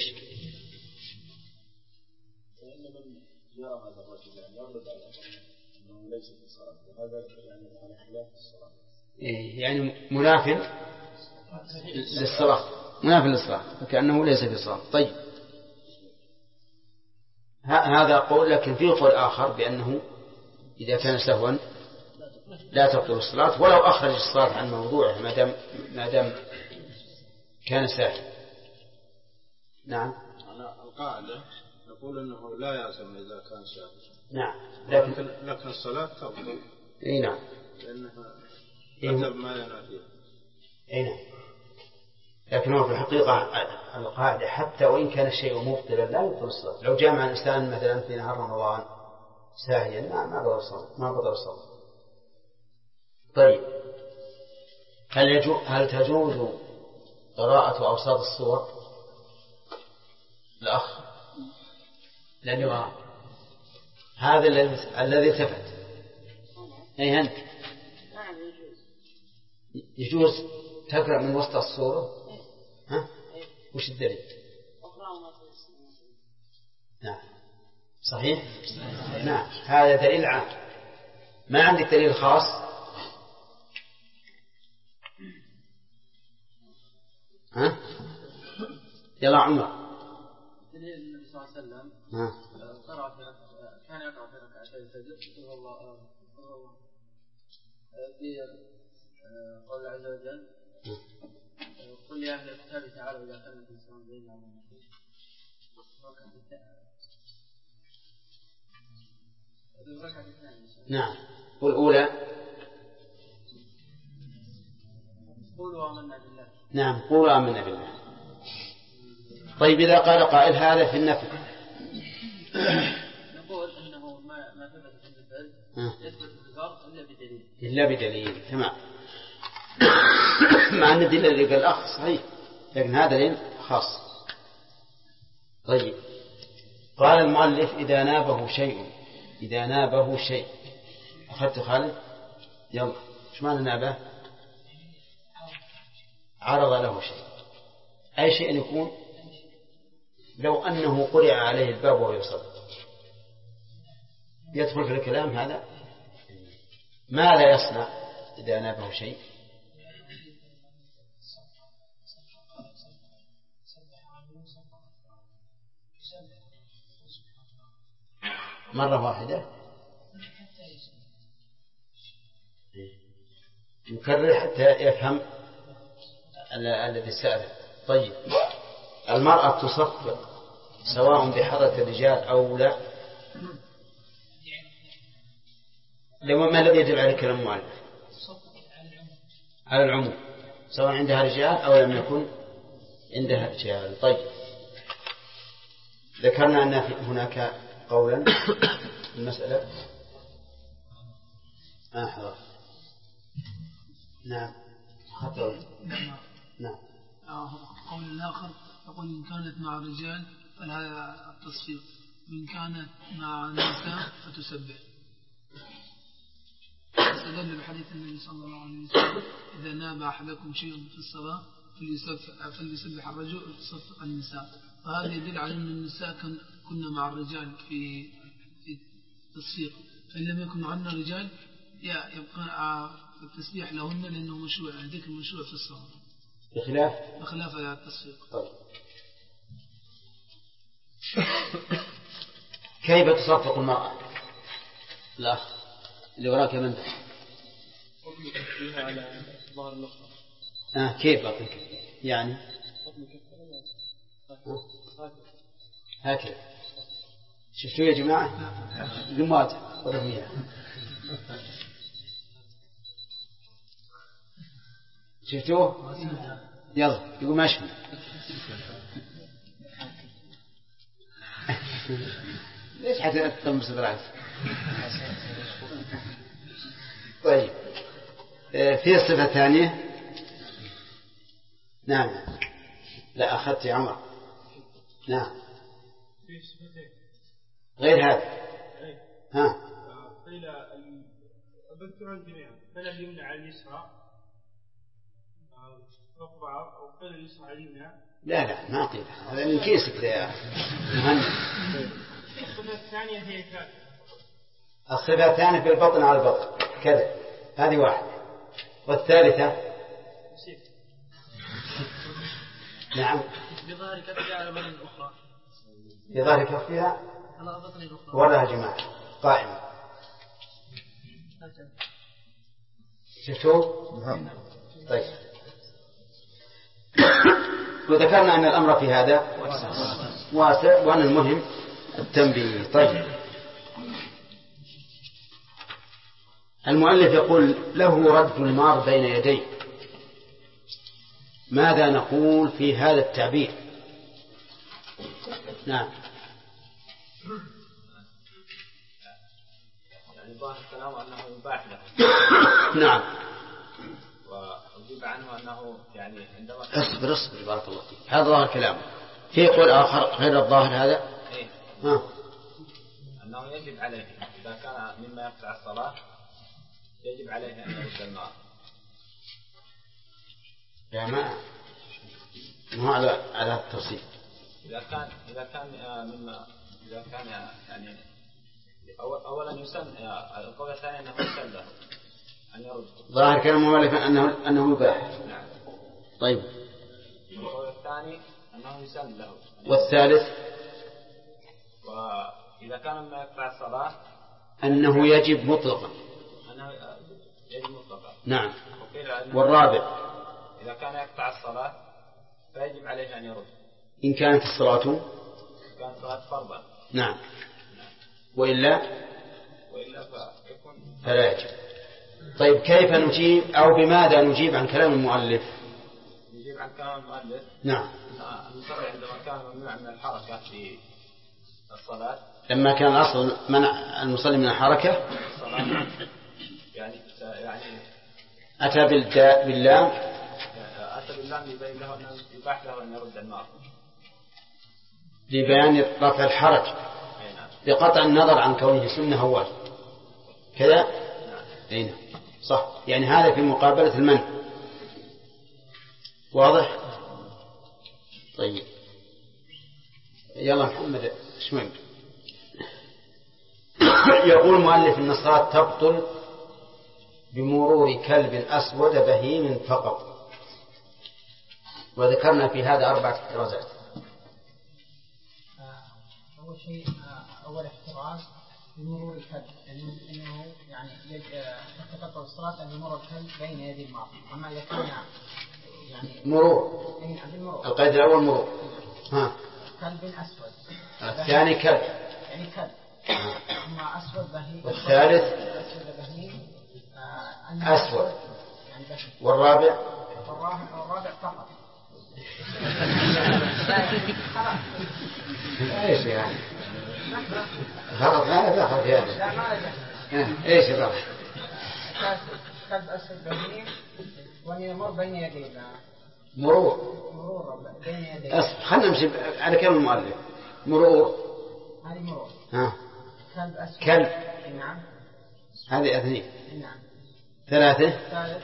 F: لأن من يرى هذا الرجل يعني يغلب على أنه ليس في صلاة، وهذا يعني على خلاف الصلاة.
B: يعني مناف للصلاة، مناف للصلاة، فكأنه ليس في صلاة. طيب، هذا قول، لكن في قول آخر بأنه إذا كان سهوا لا تبطل الصلاة ولو أخرج الصلاة عن موضوعه ما دام كان ساهوا. نعم.
F: القاعدة نقول أنه لا يعزم إذا كان شاهد.
B: نعم.
F: لكن الصلاة تفضل.
B: أي نعم.
F: لأنها كتب ما ينافيها.
B: أي نعم. لكن هو في الحقيقة القاعدة حتى وإن كان الشيء مبطلا لا يبطل الصلاة. لو جامع الإنسان مثلا في نهار رمضان ساهيا ما بطل الصلاة. طيب هل تجوز قراءة أوساط الصور؟ الأخ لأنه هذا الذي التفت. أي أنت يجوز تقرأ من وسط الصورة؟ ها؟ وش الدليل؟ نعم صحيح؟ نعم هذا دليل عام. ما عندك دليل خاص؟ ها؟ يلا عمر.
N: دليل النبي صلى الله عليه وسلم كان يقرأ في ركعتي الفجر في قول الله عز وجل قل يا أهل الكتاب تعالوا إلى كلمة سواء بيننا وبينكم.
B: نعم. والأولى
N: قولوا آمنا بالله.
B: نعم قولوا آمنا بالله. طيب إذا قال قائل هذا في النفي
N: نقول أنه ما ثبت في النفي يثبت في الفرق
B: إلا بدليل. تمام. مع أن الدليل اللي قال الأخ صحيح لكن هذا دليل خاص. طيب قال المؤلف إذا نابه شيء أخذت خالد يلا إيش معنى نابه؟ عرض له شيء. أي شيء يكون لو أنه قرع عليه الباب وهو يصلي يدخل في الكلام هذا. ما لا يصنع إذا نابه شيء؟ مرة واحدة يكرر حتى يفهم الذي سأله. طيب المرأة تصفق سواء بحضرة الرجال أو لا؟ ما الذي يدل على كلام المؤلف؟ على العموم سواء عندها رجال أو لم يكن عندها رجال. طيب ذكرنا أن هناك قولا المسألة حضر. نعم خطأ. نعم
G: قول الآخر يقول إن كانت مع الرجال فهذا التصفيق وإن كانت مع النساء فتسبح. استدل بحديث النبي صلى الله عليه وسلم إذا نام أحدكم شيء في الصلاة فليسبح الرجل وتصفق النساء. وهذا يدل على أن النساء كنا مع الرجال في التصفيق فإن لم يكن معنا رجال يبقى التسبيح لهن لأنه مشروع ذكر مشروع في الصلاة بخلاف التصفيق.
B: طيب كيف تصفق المرأة؟ لا اللي وراك من ذا
N: على ظهر الأخرى.
B: كيف أعطيك يعني هكذا شفتوا يا جماعة جماد ورمية شفتوه يلا يقول ماشي ليش حتى تطمس بالعكس. طيب في الصفة الثانية. نعم لا أخذت يا عمر. نعم غير هذا.
D: قيل أبثر الجميع فلا اليمنى على اليسرى فوق بعض أو قيل اليسرى على اليمنى.
B: لا ما قيل هذا من كيسك يا مهند.
D: الصفة الثانية هي كذا.
B: الصفة الثانية في البطن على البطن كذا هذه واحدة. والثالثة نعم
N: بظهر كفها على بطن الأخرى.
B: بظهر كفها ولا جماعة قائمة. شفتوه؟ طيب وذكرنا أن الأمر في هذا واسع وأن المهم التنبيه. طيب المؤلف يقول له رد المار بين يديه، ماذا نقول في هذا التعبير؟ نعم.
F: يعني ظاهر الكلام أنه يباح له.
B: نعم.
F: وأجيب عنه أنه يعني عندما
B: اصبر بارك الله فيك، هذا ظاهر كلامه. في قول آخر غير الظاهر هذا؟
F: إيه؟ أنه يجب عليه إذا كان مما يقطع الصلاة يجب عليه أن يرد الماء.
B: يا ما على التفصيل.
F: إذا كان يعني أولا يسن، القول الثاني أنه يسن له أن يرد.
B: ظاهر كلام المؤلف أنه يباح.
F: نعم.
B: طيب.
F: القول الثاني أنه يسن له.
B: والثالث؟
F: وإذا كان مما يقطع الصلاة
B: أنه يجب مطلقا.
F: يجب مطلقا.
B: نعم. والرابع
F: إذا كان يقطع الصلاة فيجب عليه أن يرد
B: إن كانت الصلاة
F: فرضا.
B: نعم. وإلا
F: فيكون
B: فلا يجب. طيب كيف نجيب أو بماذا نجيب عن كلام المؤلف؟
F: نجيب عن كلام المؤلف.
B: نعم.
F: المصلي عندما كان ممنوع من الحركة في الصلاة،
B: لما كان الأصل منع المصلي من الحركة
F: يعني
B: أتى باللام
F: يبين له أنه يباح له أن يرد الماء
B: لبيان رفع الحرج بقطع النظر عن كونه سنة أول كذا. نعم. صح، يعني هذا في مقابلة المنع. واضح؟ طيب يلا محمد شمال. يقول المؤلف أن الصلاة تبطل بمرور كلب أسود بهيم فقط، وذكرنا في هذا 4 احترازات.
J: أول شيء أول احتراز بمرور الكلب، يعني إنه يعني تبطل الصلاة أن يمر الكلب بين يدي الماء. أما إذا كان يعني
B: مرور القيد الأول مرور
J: كلب أسود،
B: الثاني كلب
J: يعني كلب أما أسود بهيم،
B: والثالث
J: بهيم
B: أسود
J: يعني بهيم.
B: والرابع
J: فقط.
B: ايش يعني غلط؟ لا دخل في هذا. ايش غلط؟
J: كلب أسود بهيم وأن يمر بين يديه.
B: مرور
J: بين يديه.
B: خلنا نمشي على كلام المؤلف. مرور
J: هذه مرور. كلب أسود.
B: كلب.
J: نعم.
B: هذه 2.
J: نعم.
B: 3.
J: ثالث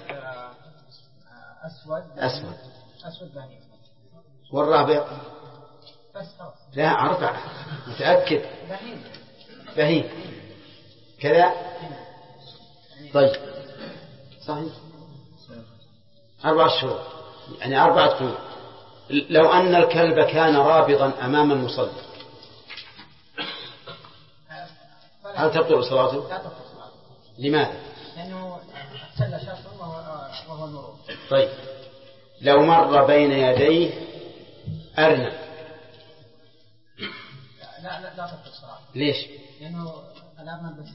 J: أسود بهيم.
B: والرابع
J: بس خلاص.
B: لا 4 متأكد. بهيم كذا. طيب صحيح 4 شهور يعني 4 قيود. لو أن الكلب كان رابضا أمام المصلي هل تبطل صلاته؟
J: لا تبطل صلاته.
B: لماذا؟
J: لأنه احتل شرط وهو المرور.
B: طيب لو مر بين يديه أرنب
J: لا تبطل صلاته.
B: ليش؟
J: لأنه الأرنب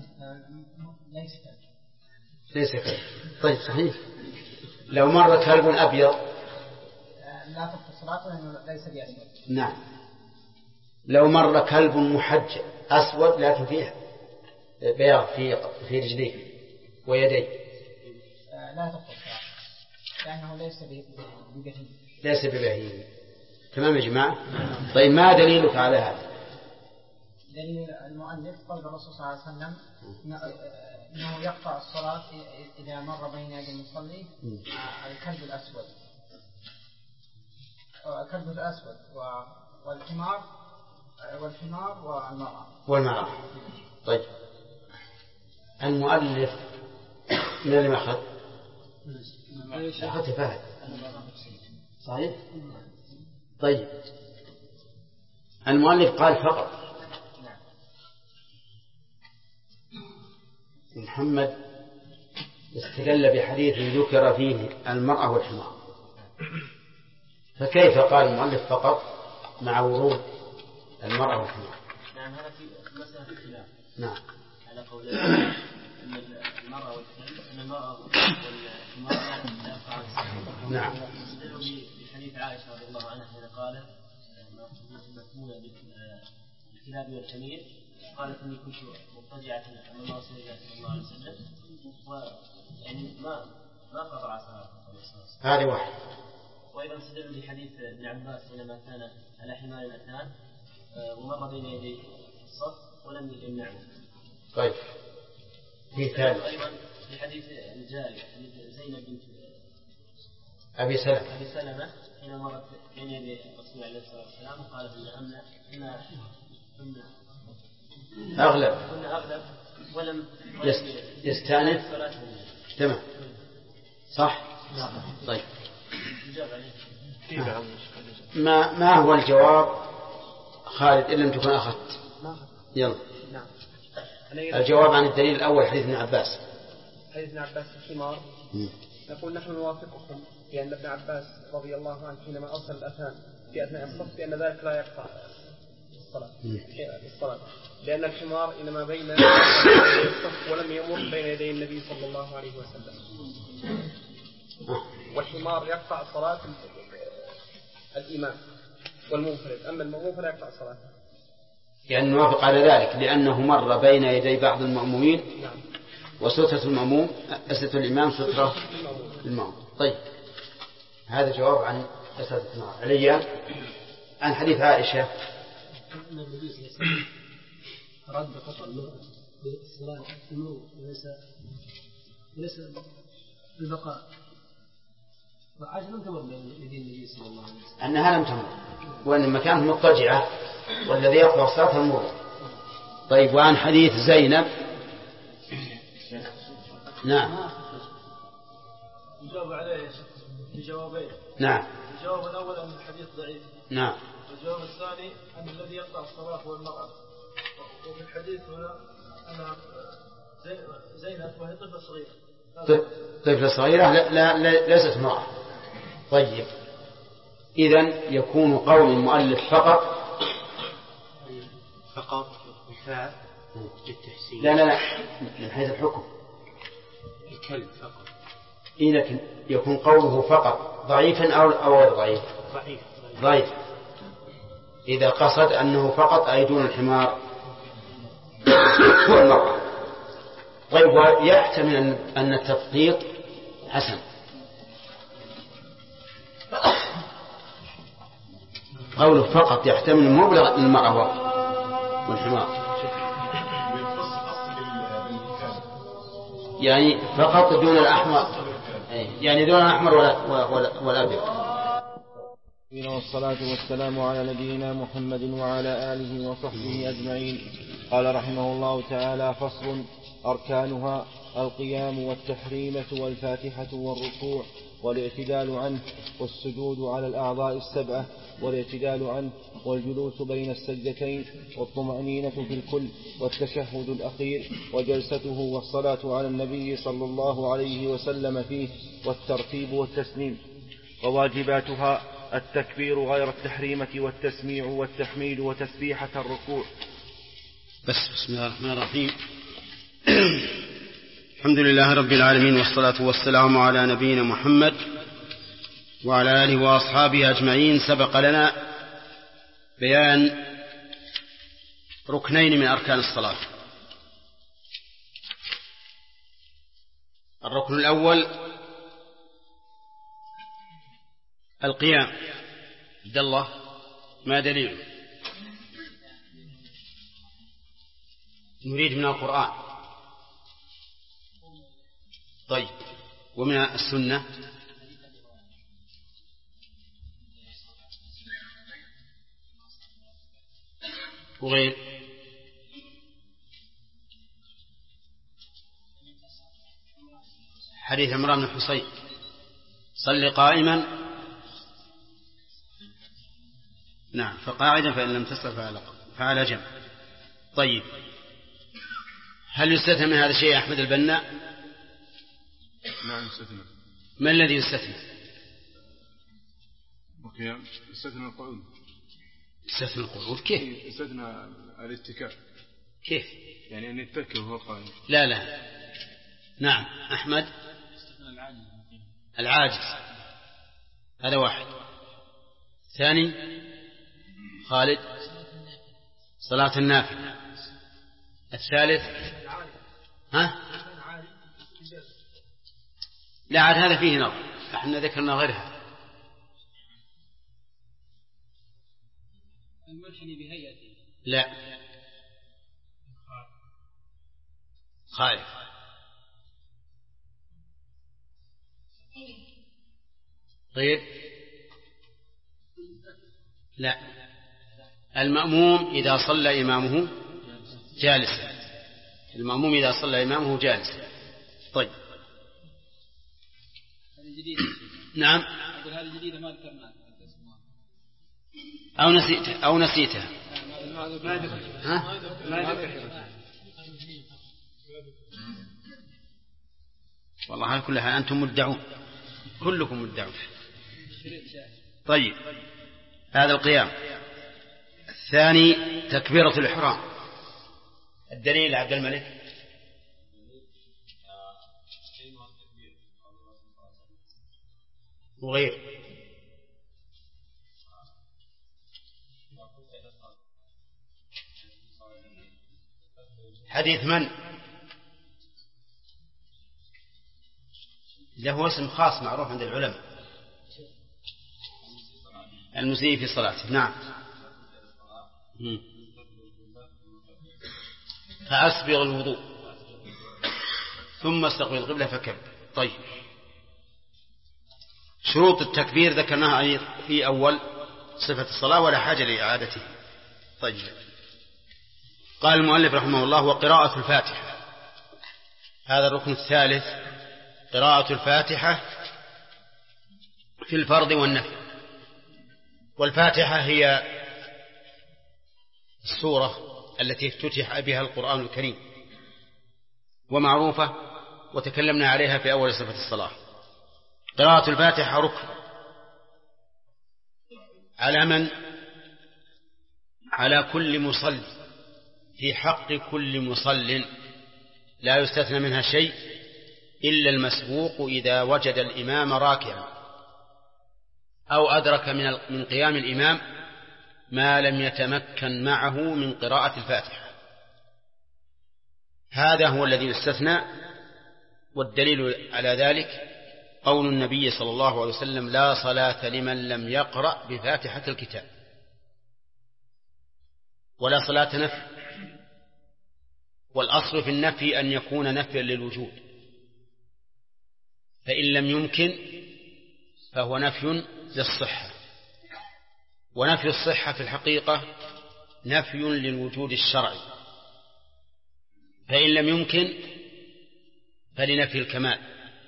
B: ليس كلب. طيب صحيح. لو مر كلب أبيض
J: لا تبطل صلاته لأنه ليس بأسود.
B: نعم. لو مر كلب محجب أسود لكن فيه بياض في رجليه ويديه
J: لا تبطل صلاته لأنه
B: ليس ببهيم. تمام يا جماعة. طيب ما دليلك على هذا؟
J: دليل المؤلف قول الرسول صلى الله عليه وسلم إنه يقطع الصلاة إذا مر بين يدي المصلي الكلب الأسود والحمار
B: والمرأة. طيب المؤلف من اللي ما أخذ؟ أخذت فهد صحيح. طيب المؤلف قال فقط. محمد استدل بحديث ذكر فيه المرأة والحمار، فكيف قال المؤلف فقط مع ورود المرأة والحمار؟
N: نعم هذا في مسألة اختلاف.
B: نعم.
N: على قول أن المرأة والكلب أن المرأة والحمار لا يقع الصلاة.
B: نعم.
N: بحديث عائشة رضي الله عنها حين قالت مأمونة بالكلاب والحمير قالت إني كنت مضطجعة أمام رسول الله صلى الله عليه وسلم ويعني ما قطع صلاة.
B: هذه واحد.
N: وأيضا استدل بحديث ابن عباس حينما كان على حمار أتان ومر بين يدي الصف ولم يمنعه.
B: طيب. في ثالث.
N: أيضا بحديث الجارية حديث زينب بنت
B: أبي
N: سلمة حين مرت بين يدي الرسول عليه الصلاة والسلام وقالت إن
B: أغلب
N: ولم
B: يستأنف. تمام. صح. طيب. ما هو الجواب خالد إن لم تكن أخذت؟ يلا.
C: نعم.
B: الجواب عن الدليل الأول حديث ابن عباس.
C: حديث ابن عباس في الحمار. نقول نحن نوافقكم بأن ابن عباس رضي الله عنه حينما أرسل الأتان في أثناء الصف بأن ذلك لا يقطع الصلاة لأن الحمار إنما بين الصف ولم يمر بين يدي النبي صلى الله عليه وسلم. والحمار يقطع صلاة الإمام والمنفرد، أما المأموم فلا يقطع صلاته.
B: يعني نوافق على ذلك لأنه مر بين يدي بعض المأمومين.
C: نعم.
B: وسترة المأموم سترة الإمام سترة المأموم. طيب هذا جواب عن أسئلة النار. عليا عن حديث عائشة
H: أن النبي صلى الله عليه وسلم رد قطع بالصلاة النور وليس البقاء. وعائشة لم تمر بين يدي النبي صلى الله عليه وسلم.
B: أنها لم تمر وأن مكانه مضطجعة والذي يقطع الصلاة المر. طيب وعن حديث زينب. نعم.
O: يجاوب عليه بجوابين.
B: نعم.
O: الجواب الأول أن الحديث ضعيف.
B: نعم.
O: والجواب الثاني أن الذي يقطع الصلاة هو المرأة. وفي الحديث هنا أن زينب وهي طفلة صغيرة.
B: طفلة صغيرة لا ليست امرأة. طيب إذن يكون قول المؤلف فقط
K: الفاء للتحسين.
B: لا من حيث الحكم
K: الكلب فقط.
B: لكن يكون قوله فقط ضعيفا أو غير ضعيف. ضعيف إذا قصد أنه فقط أي دون الحمار والمرأة. طيب ويحتمل أن التفقيط حسن. قوله فقط يحتمل مبلغ المرأة والحمار يعني فقط دون الأحمر يعني دون الأحمر والأبيض.
P: والصلاة والسلام على نبينا محمد وعلى آله وصحبه أجمعين. قال رحمه الله تعالى: فصل: أركانها القيام والتحريمة والفاتحة والركوع والاعتدال عنه والسجود على الأعضاء السبعة والاعتدال عنه والجلوس بين السجدتين والطمأنينة في الكل والتشهد الأخير وجلسته والصلاة على النبي صلى الله عليه وسلم فيه والترتيب والتسليم. وواجباتها التكبير غير التحريمة والتسميع والتحميد وتسبيحة الركوع.
Q: بسم الله الرحمن الرحيم. الحمد لله رب العالمين والصلاة والسلام على نبينا محمد وعلى آله وأصحابه أجمعين. سبق لنا بيان ركنين من أركان الصلاة. الركن الأول القيام. عبد الله ما دليله؟ نريد من القرآن. طيب ومن السنة؟ وغير؟ حديث عمران بن حصين: صل قائما. نعم، فقاعدا فإن لم تستطع فعلى جنب. طيب هل يستثنى من هذا الشيء أحمد البنا؟
L: نعم يستثنى.
Q: ما الذي يستثنى؟
L: يستثنى القعود.
Q: استثنى القعود كيف؟
R: استثنى الاتكاء
Q: كيف؟
R: يعني أن يتكئ وهو قائم.
Q: لا. نعم أحمد. العاجز هذا واحد. ثاني خالد صلاة النافلة. الثالث لا عاد هذا فيه نظر، احنا ذكرنا غيرها.
J: المنحني بهيئته
Q: لا خالد. طيب لا المأموم إذا صلى إمامه جالسا. المأموم إذا صلى إمامه جالسا. طيب نعم
J: هذه جديدة ما ذكرناها
Q: أو نسيتها والله على كل حال أنتم مدعون، كلكم مدعون. طيب هذا القيام. الثاني تكبيرة الإحرام. الدليل عبد الملك. وغير حديث من له اسم خاص معروف عند العلماء، المسيء في صلاته. نعم فأسبغ الوضوء ثم استقبل القبلة فكبر. طيب شروط التكبير ذكرناها أيضا في أول صفة الصلاة ولا حاجة لإعادته. طيب قال المؤلف رحمه الله وقراءة الفاتحة. هذا الركن الثالث قراءة الفاتحة في الفرض والنفل. والفاتحة هي السورة التي افتتح بها القرآن الكريم ومعروفة وتكلمنا عليها في أول صفة الصلاة. قراءة الفاتحة ركن على من؟ على كل مصل، في حق كل مصل لا يستثنى منها شيء إلا المسبوق إذا وجد الإمام راكعا أو أدرك من قيام الإمام ما لم يتمكن معه من قراءة الفاتحة. هذا هو الذي يستثنى. والدليل على ذلك قول النبي صلى الله عليه وسلم لا صلاة لمن لم يقرأ بفاتحة الكتاب. ولا صلاة نفي، والأصل في النفي أن يكون نفيا للوجود، فإن لم يمكن فهو نفي للصحة. ونفي الصحة في الحقيقة نفي للوجود الشرعي، فإن لم يمكن فلنفي الكمال.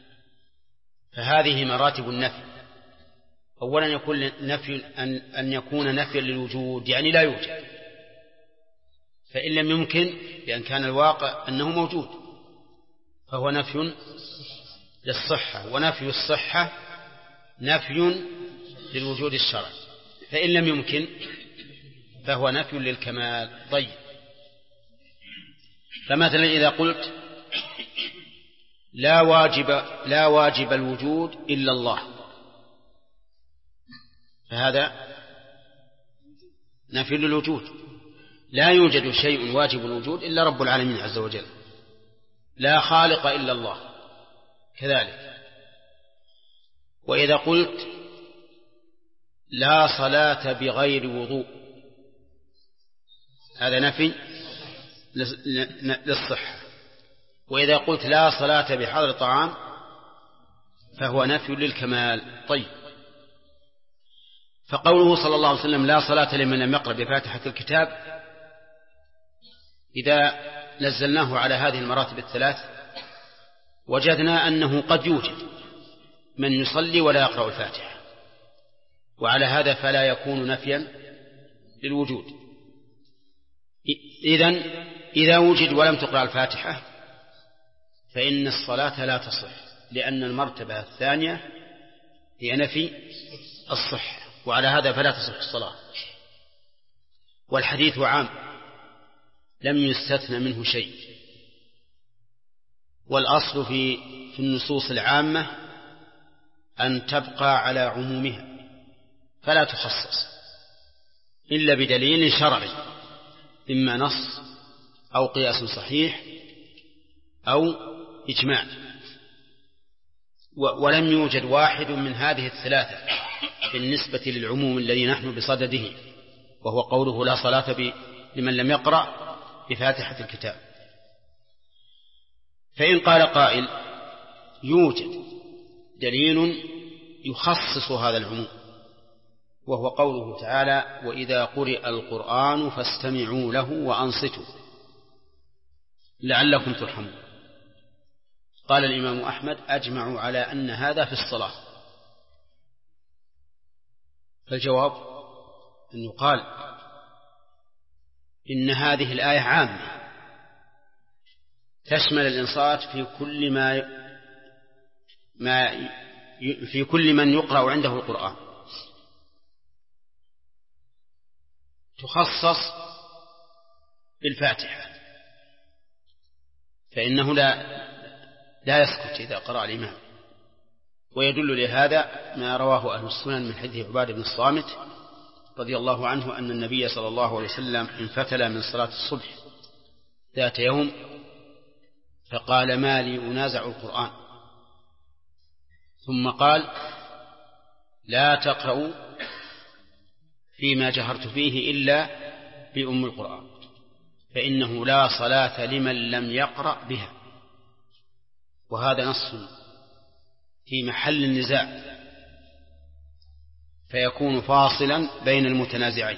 Q: فهذه مراتب النفي. أولا يكون نفي أن يكون نفيا للوجود يعني لا يوجد، فإن لم يمكن لأن كان الواقع أنه موجود فهو نفي للصحة. ونفي الصحة نفي للوجود الشرعي، فإن لم يمكن فهو نفي للكمال. طيب فمثلا إذا قلت لا واجب الوجود إلا الله، فهذا نفي للوجود. لا يوجد شيء واجب الوجود إلا رب العالمين عز وجل. لا خالق إلا الله كذلك. وإذا قلت لا صلاة بغير وضوء هذا نفي للصحة. وإذا قلت لا صلاة بحضر طعام فهو نفي للكمال. طيب فقوله صلى الله عليه وسلم لا صلاة لمن لم يقرأ بفاتحة الكتاب إذا نزلناه على هذه المراتب الثلاث وجدنا أنه قد يوجد من يصلي ولا يقرأ الفاتحة، وعلى هذا فلا يكون نفيا للوجود. إذا وجد ولم تقرأ الفاتحة فإن الصلاة لا تصح، لأن المرتبة الثانية هي نفي الصحة، وعلى هذا فلا تصح الصلاة. والحديث عام لم يستثنى منه شيء. والأصل في النصوص العامة أن تبقى على عمومها فلا تخصص إلا بدليل شرعي، إما نص أو قياس صحيح أو إجماع. ولم يوجد واحد من هذه الثلاثة بالنسبة للعموم الذي نحن بصدده، وهو قوله لا صلاة لمن لم يقرأ بفاتحة الكتاب. فإن قال قائل يوجد دليل يخصص هذا العموم، وهو قوله تعالى وإذا قرئ القرآن فاستمعوا له وأنصتوا لعلكم ترحمون. قال الإمام أحمد أجمعوا على أن هذا في الصلاة. فالجواب أن يقال إن هذه الآية عامة تشمل الإنصات في كل من يقرأ عنده القرآن، تخصص بالفاتحة، فإنه لا يسكت إذا قرأ الإمام. ويدل لهذا ما رواه أهل السنن من حديث عبادة بن الصامت رضي الله عنه أن النبي صلى الله عليه وسلم انفتل من صلاة الصبح ذات يوم فقال ما لي أنازع القرآن، ثم قال لا تقرأوا فيما جهرت فيه إلا بأم القرآن فإنه لا صلاة لمن لم يقرأ بها. وهذا نص في محل النزاع فيكون فاصلا بين المتنازعين،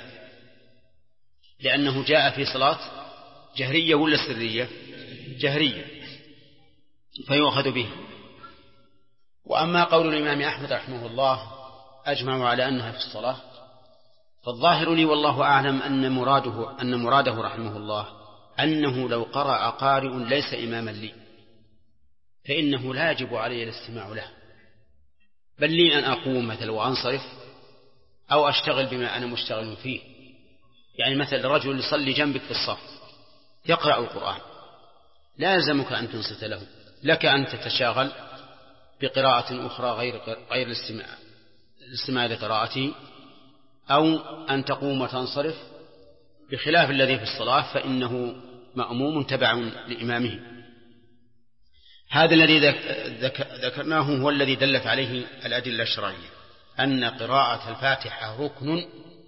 Q: لأنه جاء في صلاة جهرية ولا سرية؟ جهرية، فيؤخذ به. وأما قول الإمام أحمد رحمه الله أجمعوا على أنها في الصلاة، فالظاهر لي والله أعلم أن مراده رحمه الله أنه لو قرأ قارئ ليس إماما لي فإنه لا يجب علي الاستماع له، بل لي أن أقوم مثل وأنصرف أو أشتغل بما أنا مشتغل فيه. يعني مثل رجل يصلي جنبك في الصف يقرأ القرآن لا يلزمك أن تنصت له، لك أن تتشاغل بقراءة أخرى غير الاستماع لقراءته، أو أن تقوم وتنصرف، بخلاف الذي في الصلاة فإنه مأموم تبع لإمامه. هذا الذي ذكرناه هو الذي دلت عليه الأدلة الشرعية أن قراءة الفاتحة ركن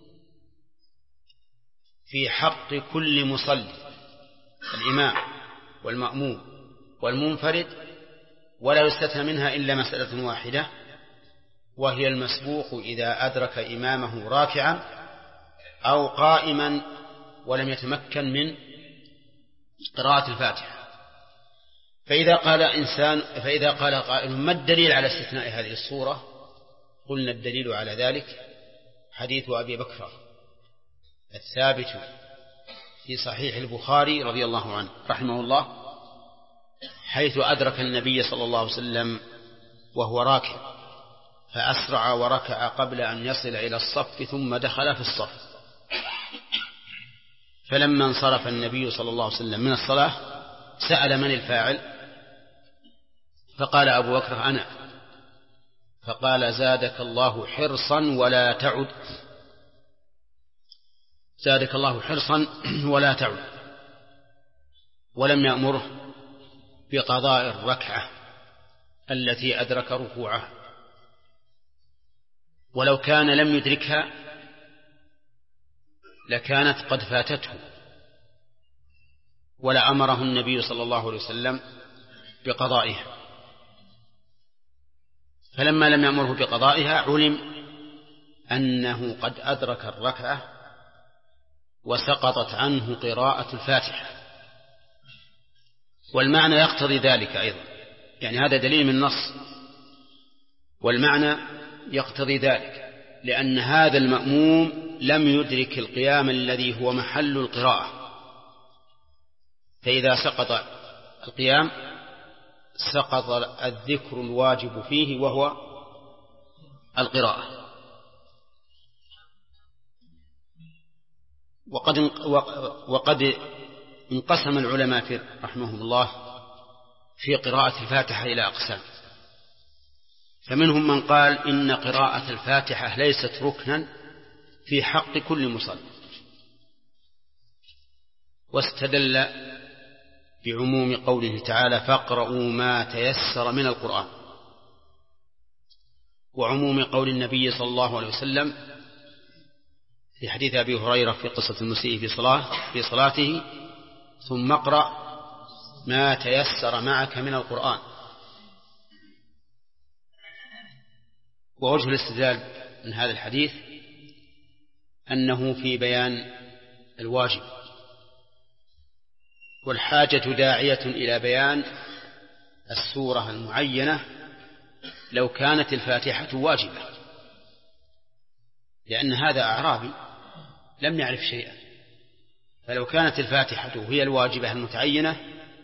Q: في حق كل مصلي، الإمام والمأموم والمنفرد، ولا يستثنى منها إلا مسألة واحدة، وهي المسبوق إذا أدرك إمامه راكعا أو قائما ولم يتمكن من قراءة الفاتحة. فإذا قال قائل ما الدليل على استثناء هذه الصورة؟ قلنا الدليل على ذلك حديث أبي بكر الثابت في صحيح البخاري رضي الله عنه رحمه الله، حيث أدرك النبي صلى الله عليه وسلم وهو راكع فأسرع وركع قبل أن يصل إلى الصف ثم دخل في الصف، فلما انصرف النبي صلى الله عليه وسلم من الصلاة سأل من الفاعل؟ فقال أبو بكر أنا. فقال زادك الله حرصا ولا تعد، زادك الله حرصا ولا تعد، ولم يأمره بقضاء الركعة التي أدرك ركوعها، ولو كان لم يدركها لكانت قد فاتته، ولا أمره النبي صلى الله عليه وسلم بقضائها. فلما لم يأمره بقضائها علم أنه قد أدرك الركعة وسقطت عنه قراءة الفاتحة، والمعنى يقتضي ذلك أيضا، يعني هذا دليل من النص، والمعنى يقتضي ذلك، لأن هذا المأموم لم يدرك القيام الذي هو محل القراءة، فإذا سقط القيام سقط الذكر الواجب فيه وهو القراءة. وقد انقسم العلماء رحمهم الله في قراءة الفاتحة إلى أقسام، فمنهم من قال إن قراءة الفاتحة ليست ركنا في حق كل مصلي، واستدل بعموم قوله تعالى فاقرؤوا ما تيسر من القرآن، وعموم قول النبي صلى الله عليه وسلم في حديث أبي هريرة في قصة المسيء في صلاته ثم اقرأ ما تيسر معك من القرآن. ووجه الاستدلال من هذا الحديث أنه في بيان الواجب، والحاجة داعية إلى بيان السورة المعينة لو كانت الفاتحة واجبة، لأن هذا أعرابي لم يعرف شيئا، فلو كانت الفاتحة هي الواجبة المتعينة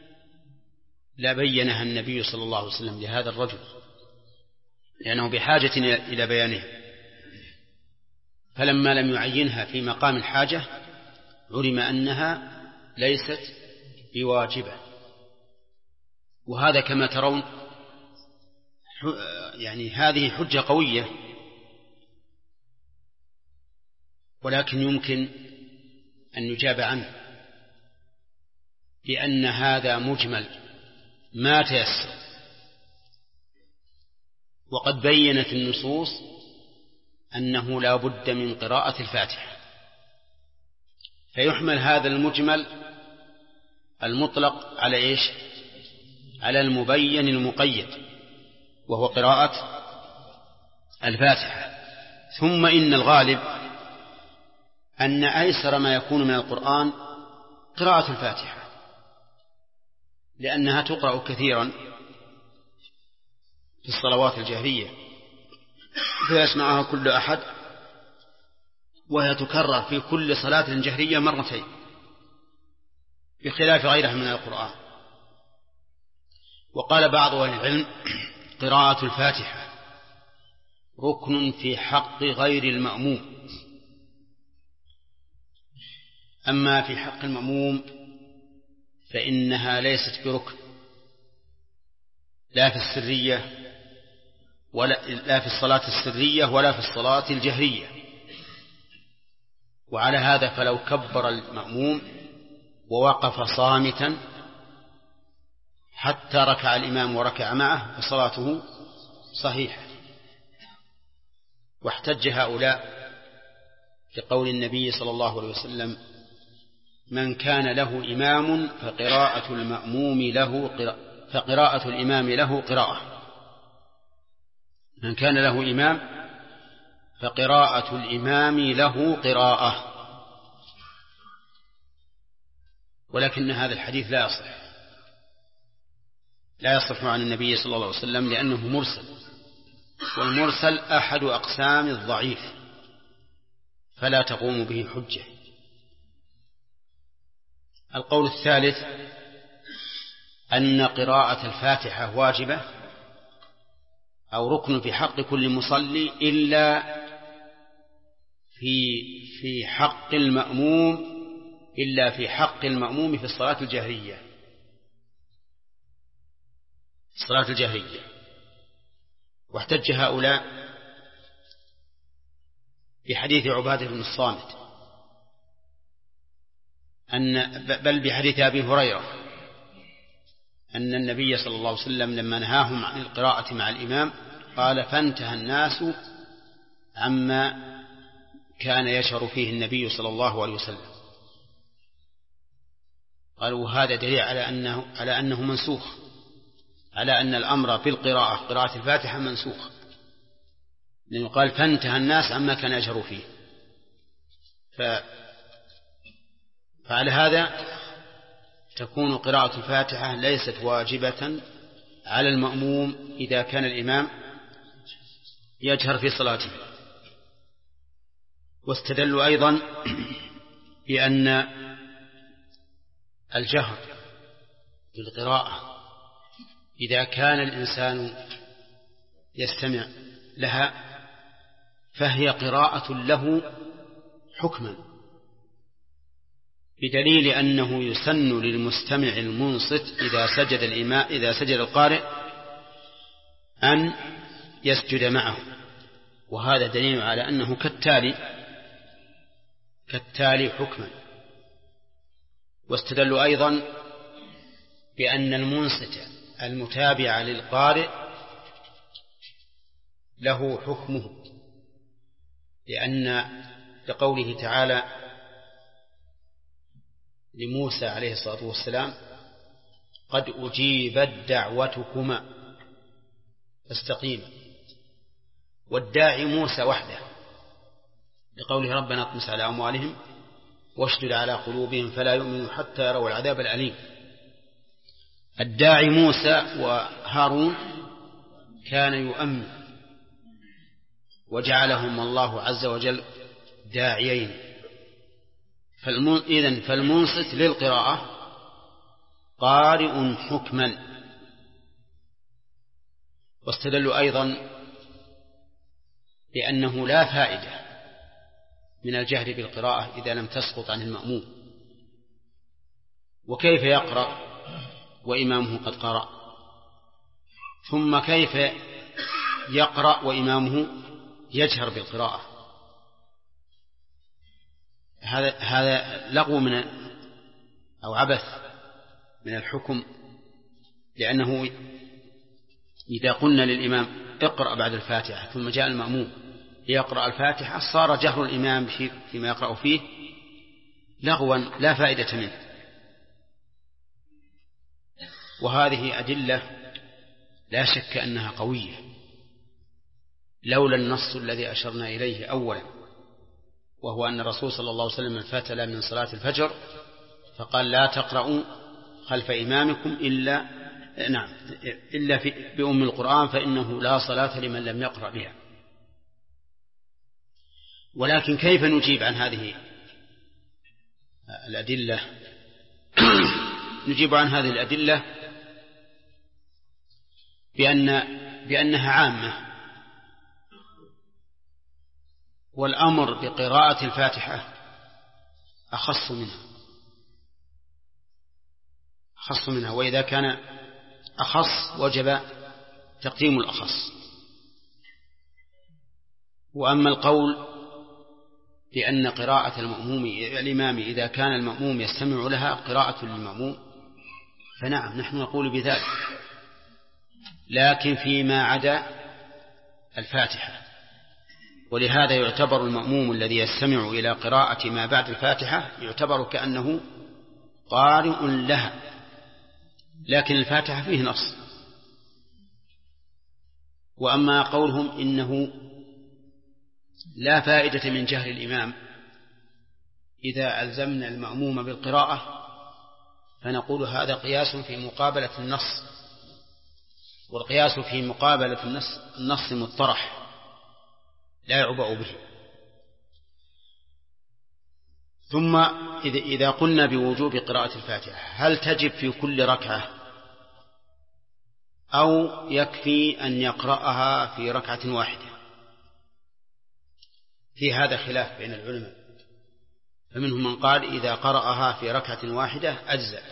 Q: لبينها النبي صلى الله عليه وسلم لهذا الرجل، لأنه بحاجة إلى بيانه، فلما لم يعينها في مقام الحاجة علم أنها ليست بواجبة. وهذا كما ترون يعني هذه حجة قوية، ولكن يمكن أن يجاب عنه بأن هذا مجمل ما تيسر، وقد بينت النصوص أنه لا بد من قراءة الفاتحة، فيحمل هذا المجمل المطلق على إيش؟ على المبين المقيد وهو قراءة الفاتحة. ثم إن الغالب أن أيسر ما يكون من القرآن قراءة الفاتحة، لأنها تقرأ كثيرا في الصلوات الجهرية فيسمعها كل أحد، وهي تكرر في كل صلاة جهرية مرتين بخلاف غيرها من القرآن. وقال بعض أهل العلم قراءة الفاتحة ركن في حق غير المأموم، أما في حق المأموم فإنها ليست بركن لا في السرية لا في الصلاة السرية ولا في الصلاة الجهرية. وعلى هذا فلو كبر المأموم ووقف صامتا حتى ركع الإمام وركع معه فصلاته صحيحة. واحتج هؤلاء لقول النبي صلى الله عليه وسلم من كان له إمام فقراءة الإمام له قراءة. من كان له إمام فقراءة الإمام له قراءة. ولكن هذا الحديث لا يصح عن النبي صلى الله عليه وسلم لأنه مرسل، والمرسل أحد أقسام الضعيف فلا تقوم به حجة. القول الثالث أن قراءة الفاتحة واجبة أو ركن في حق كل مصلي إلا في حق المأموم في الصلاة الجهرية. واحتج هؤلاء بحديث عبادة بن الصامت بل بحديث أبي هريرة أن النبي صلى الله عليه وسلم لما نهاهم عن القراءة مع الإمام قال فانتهى الناس عما كان يشعر فيه النبي صلى الله عليه وسلم. قالوا هذا دليل على أنه منسوخ، على أن الأمر بالقراءة قراءة الفاتحة منسوخ، لأنه قال فانتهى الناس عما كان يشعر فيه. فعلى هذا تكون قراءة الفاتحة ليست واجبة على المأموم إذا كان الإمام يجهر في صلاته. واستدلوا أيضا بأن الجهر بالقراءة إذا كان الإنسان يستمع لها فهي قراءة له حكما، بدليل أنه يسن للمستمع المنصت إذا سجد القارئ أن يسجد معه، وهذا دليل على أنه كالتالي حكما. واستدلوا أيضا بأن المنصت المتابع للقارئ له حكمه، لقوله تعالى لموسى عليه الصلاة والسلام: قد أجيبت دعوتكما فاستقيما. والداعي موسى وحده، لقوله ربنا اطمس على أموالهم واشدد على قلوبهم فلا يؤمنوا حتى يروا العذاب الأليم. الداعي موسى وهارون كان يؤمن، وجعلهم الله عز وجل داعيين. إذن فالمنصت للقراءة قارئ حكما. واستدلوا أيضا بأنه لا فائدة من الجهر بالقراءة إذا لم تسقط عن المأموم. وكيف يقرأ وإمامه قد قرأ؟ ثم كيف يقرأ وإمامه يجهر بالقراءة؟ هذا لغو أو عبث من الحكم، لأنه إذا قلنا للإمام اقرأ بعد الفاتحة ثم جاء المأموم ليقرأ الفاتحة صار جهر الإمام فيما يقرأ فيه لغوا لا فائدة منه. وهذه أدلة لا شك أنها قوية، لولا النص الذي أشرنا إليه أولا، وهو أن الرسول صلى الله عليه وسلم انفتل من صلاة الفجر فقال: لا تقرأوا خلف إمامكم إلا بأم القرآن فإنه لا صلاة لمن لم يقرأ بها. ولكن كيف نجيب عن هذه الأدلة؟ نجيب عن هذه الأدلة بأنها عامة، والأمر بقراءة الفاتحة أخص منها، وإذا كان أخص وجب تقديم الأخص. وأما القول بأن قراءة الإمام إذا كان المأموم يستمع لها قراءة للمأموم، فنعم نحن نقول بذلك، لكن فيما عدا الفاتحة. ولهذا يعتبر المأموم الذي يستمع إلى قراءة ما بعد الفاتحة يعتبر كأنه قارئ لها، لكن الفاتحة فيه نص. وأما قولهم إنه لا فائدة من جهل الإمام إذا ألزمنا المأموم بالقراءة، فنقول هذا قياس في مقابلة النص، والقياس في مقابلة النص مطرح لا يعبأ به. ثم إذا قلنا بوجوب قراءة الفاتحة، هل تجب في كل ركعة أو يكفي أن يقرأها في ركعة واحدة؟ في هذا خلاف بين العلماء، فمنهم من قال إذا قرأها في ركعة واحدة أجزأ،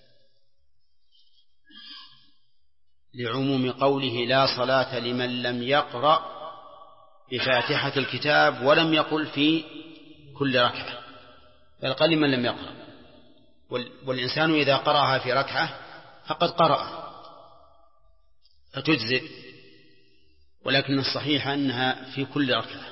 Q: لعموم قوله لا صلاة لمن لم يقرأ بفاتحة الكتاب، ولم يقل في كل ركعة، بل قال لمن لم يقرأ. والإنسان إذا قرأها في ركعة فقد قرأ فتجزئ، ولكن الصحيح أنها في كل ركعة.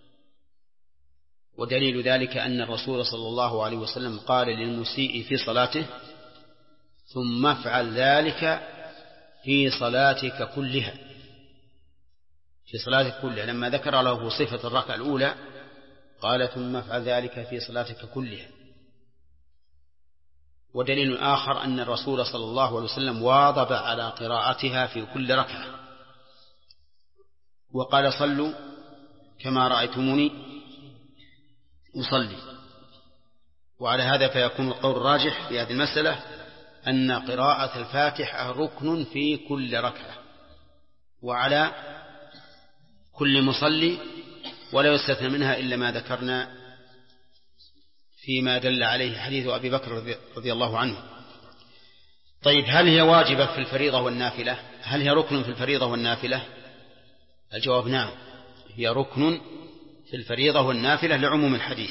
Q: ودليل ذلك أن الرسول صلى الله عليه وسلم قال للمسيء في صلاته: ثم افعل ذلك في صلاتك كلها. في صلاتك كلها، لما ذكر له صفة الركعة الأولى قال: ثم افعل ذلك في صلاتك كلها. ودليل آخر أن الرسول صلى الله عليه وسلم واظب على قراءتها في كل ركعة، وقال: صلوا كما رأيتموني أصلي. وعلى هذا فيكون القول الراجح في هذه المسألة أن قراءة الفاتحة ركن في كل ركعة وعلى كل مصلي، ولا يستثنى منها إلا ما ذكرنا فيما دل عليه حديث أبي بكر رضي الله عنه. طيب هل هي واجبة في الفريضة والنافلة؟ هل هي ركن في الفريضة والنافلة؟ الجواب نعم، هي ركن في الفريضة والنافلة لعموم الحديث.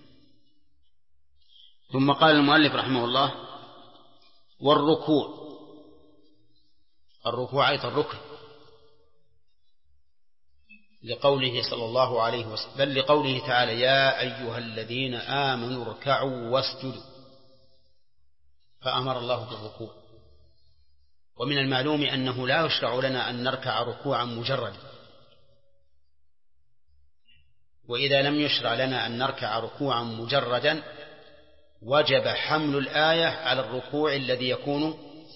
Q: ثم قال المؤلف رحمه الله: والركوع، الركوع أيضا ركن، لقوله صلى الله عليه وسلم، بل لقوله تعالى: يا أيها الذين آمنوا اركعوا واسجدوا، فأمر الله بالركوع. ومن المعلوم أنه لا يشرع لنا أن نركع ركوعا مجردا، وإذا لم يشرع لنا أن نركع ركوعا مجردا وجب حمل الآية على الركوع الذي يكون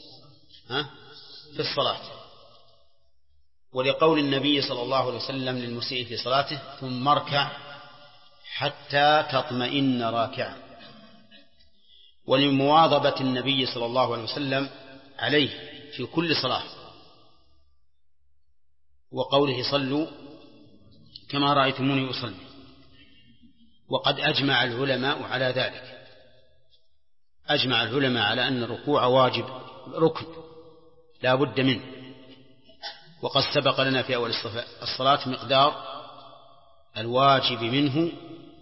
Q: في الصلاة. ولقول النبي صلى الله عليه وسلم للمسيء في صلاته: ثم اركع حتى تطمئن راكعا. ولمواظبة النبي صلى الله عليه وسلم عليه في كل صلاة، وقوله: صلوا كما رأيتموني أصلي. وقد أجمع العلماء على ذلك، أجمع العلماء على أن الركوع واجب ركن لا بد منه. وقد سبق لنا في أول الصلاة مقدار الواجب منه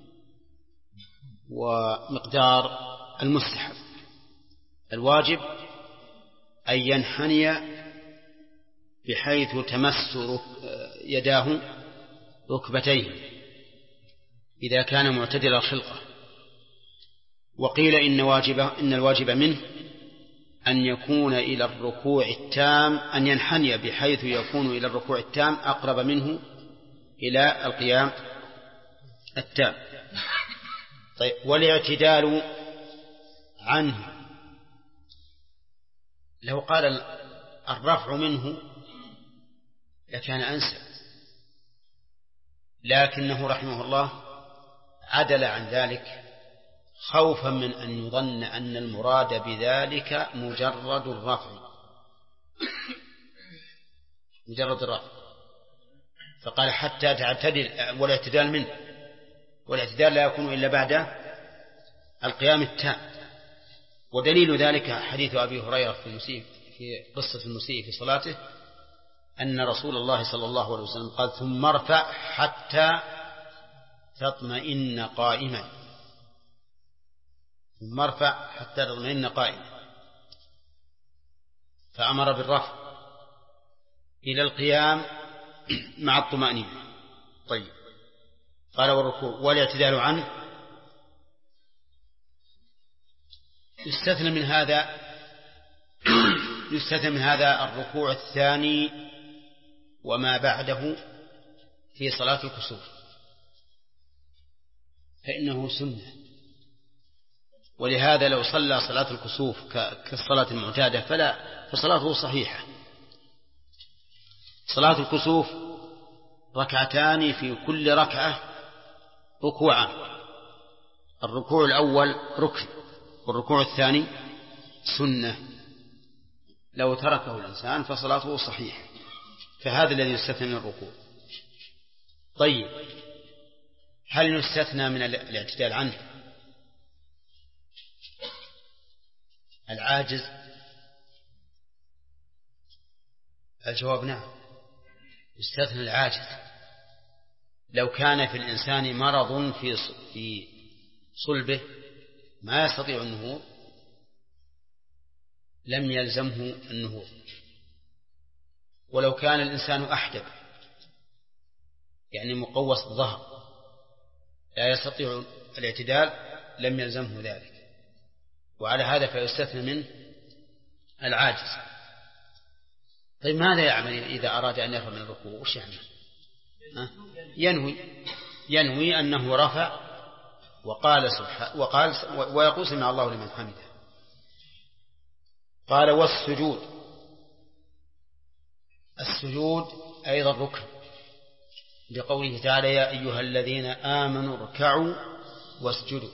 Q: ومقدار المستحب. الواجب أن ينحني بحيث تمس يداه ركبتيه إذا كان معتدل الخلقة. وقيل إن الواجب منه أن يكون إلى الركوع التام، أن ينحني بحيث يكون إلى الركوع التام أقرب منه إلى القيام التام. طيب، والاعتدال عنه، لو قال الرفع منه لكان أنسب، لكنه رحمه الله عدل عن ذلك خوفا من أن يظن أن المراد بذلك مجرد الرفع، مجرد الرفع، فقال حتى تعتدل، والاعتدال منه، والاعتدال لا يكون إلا بعد القيام التام. ودليل ذلك حديث أبي هريرة في قصة المسيء في صلاته، أن رسول الله صلى الله عليه وسلم قال: ثم ارفع حتى تطمئن قائما، ثم ارفع حتى تطمئن قائما، فأمر بالرفع إلى القيام مع الطمأنينة. طيب، قال: والركوع والاعتدال عنه. يستثنى من هذا الركوع الثاني وما بعده في صلاة الكسوف، فإنه سنة. ولهذا لو صلى صلاة الكسوف كالصلاة المعتادة فصلاته صحيحة. صلاة الكسوف ركعتان في كل ركعة ركوعان، الركوع الأول ركن والركوع الثاني سنة. لو تركه الإنسان فصلاته صحيحة، فهذا الذي يستثنى من الركوع. طيب، هل يستثنى من الاعتدال عنه العاجز؟ الجواب نعم، يستثنى العاجز. لو كان في الإنسان مرض في صلبه ما يستطيع النهوض لم يلزمه النهوض. ولو كان الإنسان أحدب، يعني مقوس الظهر، لا يستطيع الاعتدال لم يلزمه ذلك. وعلى هذا فيستثنى منه العاجز. طيب، ماذا يعمل إذا أراد أن يرفع من الركوع؟ وش يعمل؟ ينوي أنه رفع وقال ويقول: سمع الله لمن حمده. قال: السجود أيضا ركن، لقوله تعالى: يا أيها الذين آمنوا اركعوا واسجدوا.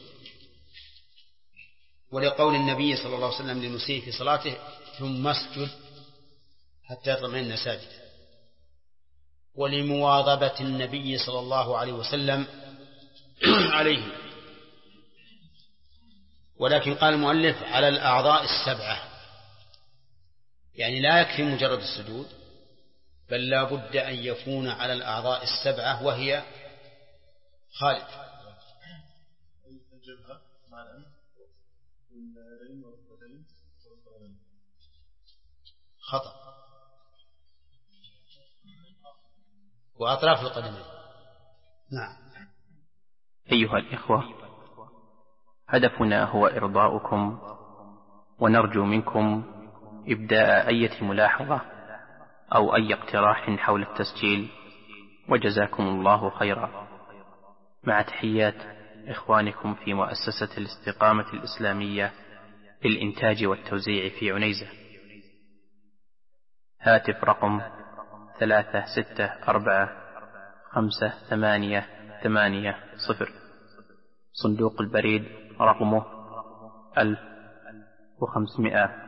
Q: ولقول النبي صلى الله عليه وسلم للمسيء في صلاته: ثم اسجد حتى يطمئن ساجدا. ولمواظبة النبي صلى الله عليه وسلم عليه ولكن قال المؤلف على الأعضاء السبعة، يعني لا يكفي مجرد السجود، بل لا بد أن يكون على الأعضاء السبعة، وهي خالد
L: الجبهة مع الأنف واليدين والركبتين والقدمين.
Q: خطأ. وأطراف القدمين. نعم.
A: أيها الإخوة، هدفنا هو إرضاؤكم، ونرجو منكم إبداء أي ملاحظة أو أي اقتراح حول التسجيل، وجزاكم الله خيرا. مع تحيات إخوانكم في مؤسسة الاستقامة الإسلامية للإنتاج والتوزيع في عنيزة. هاتف رقم 364-588-80. صندوق البريد رقمه 1500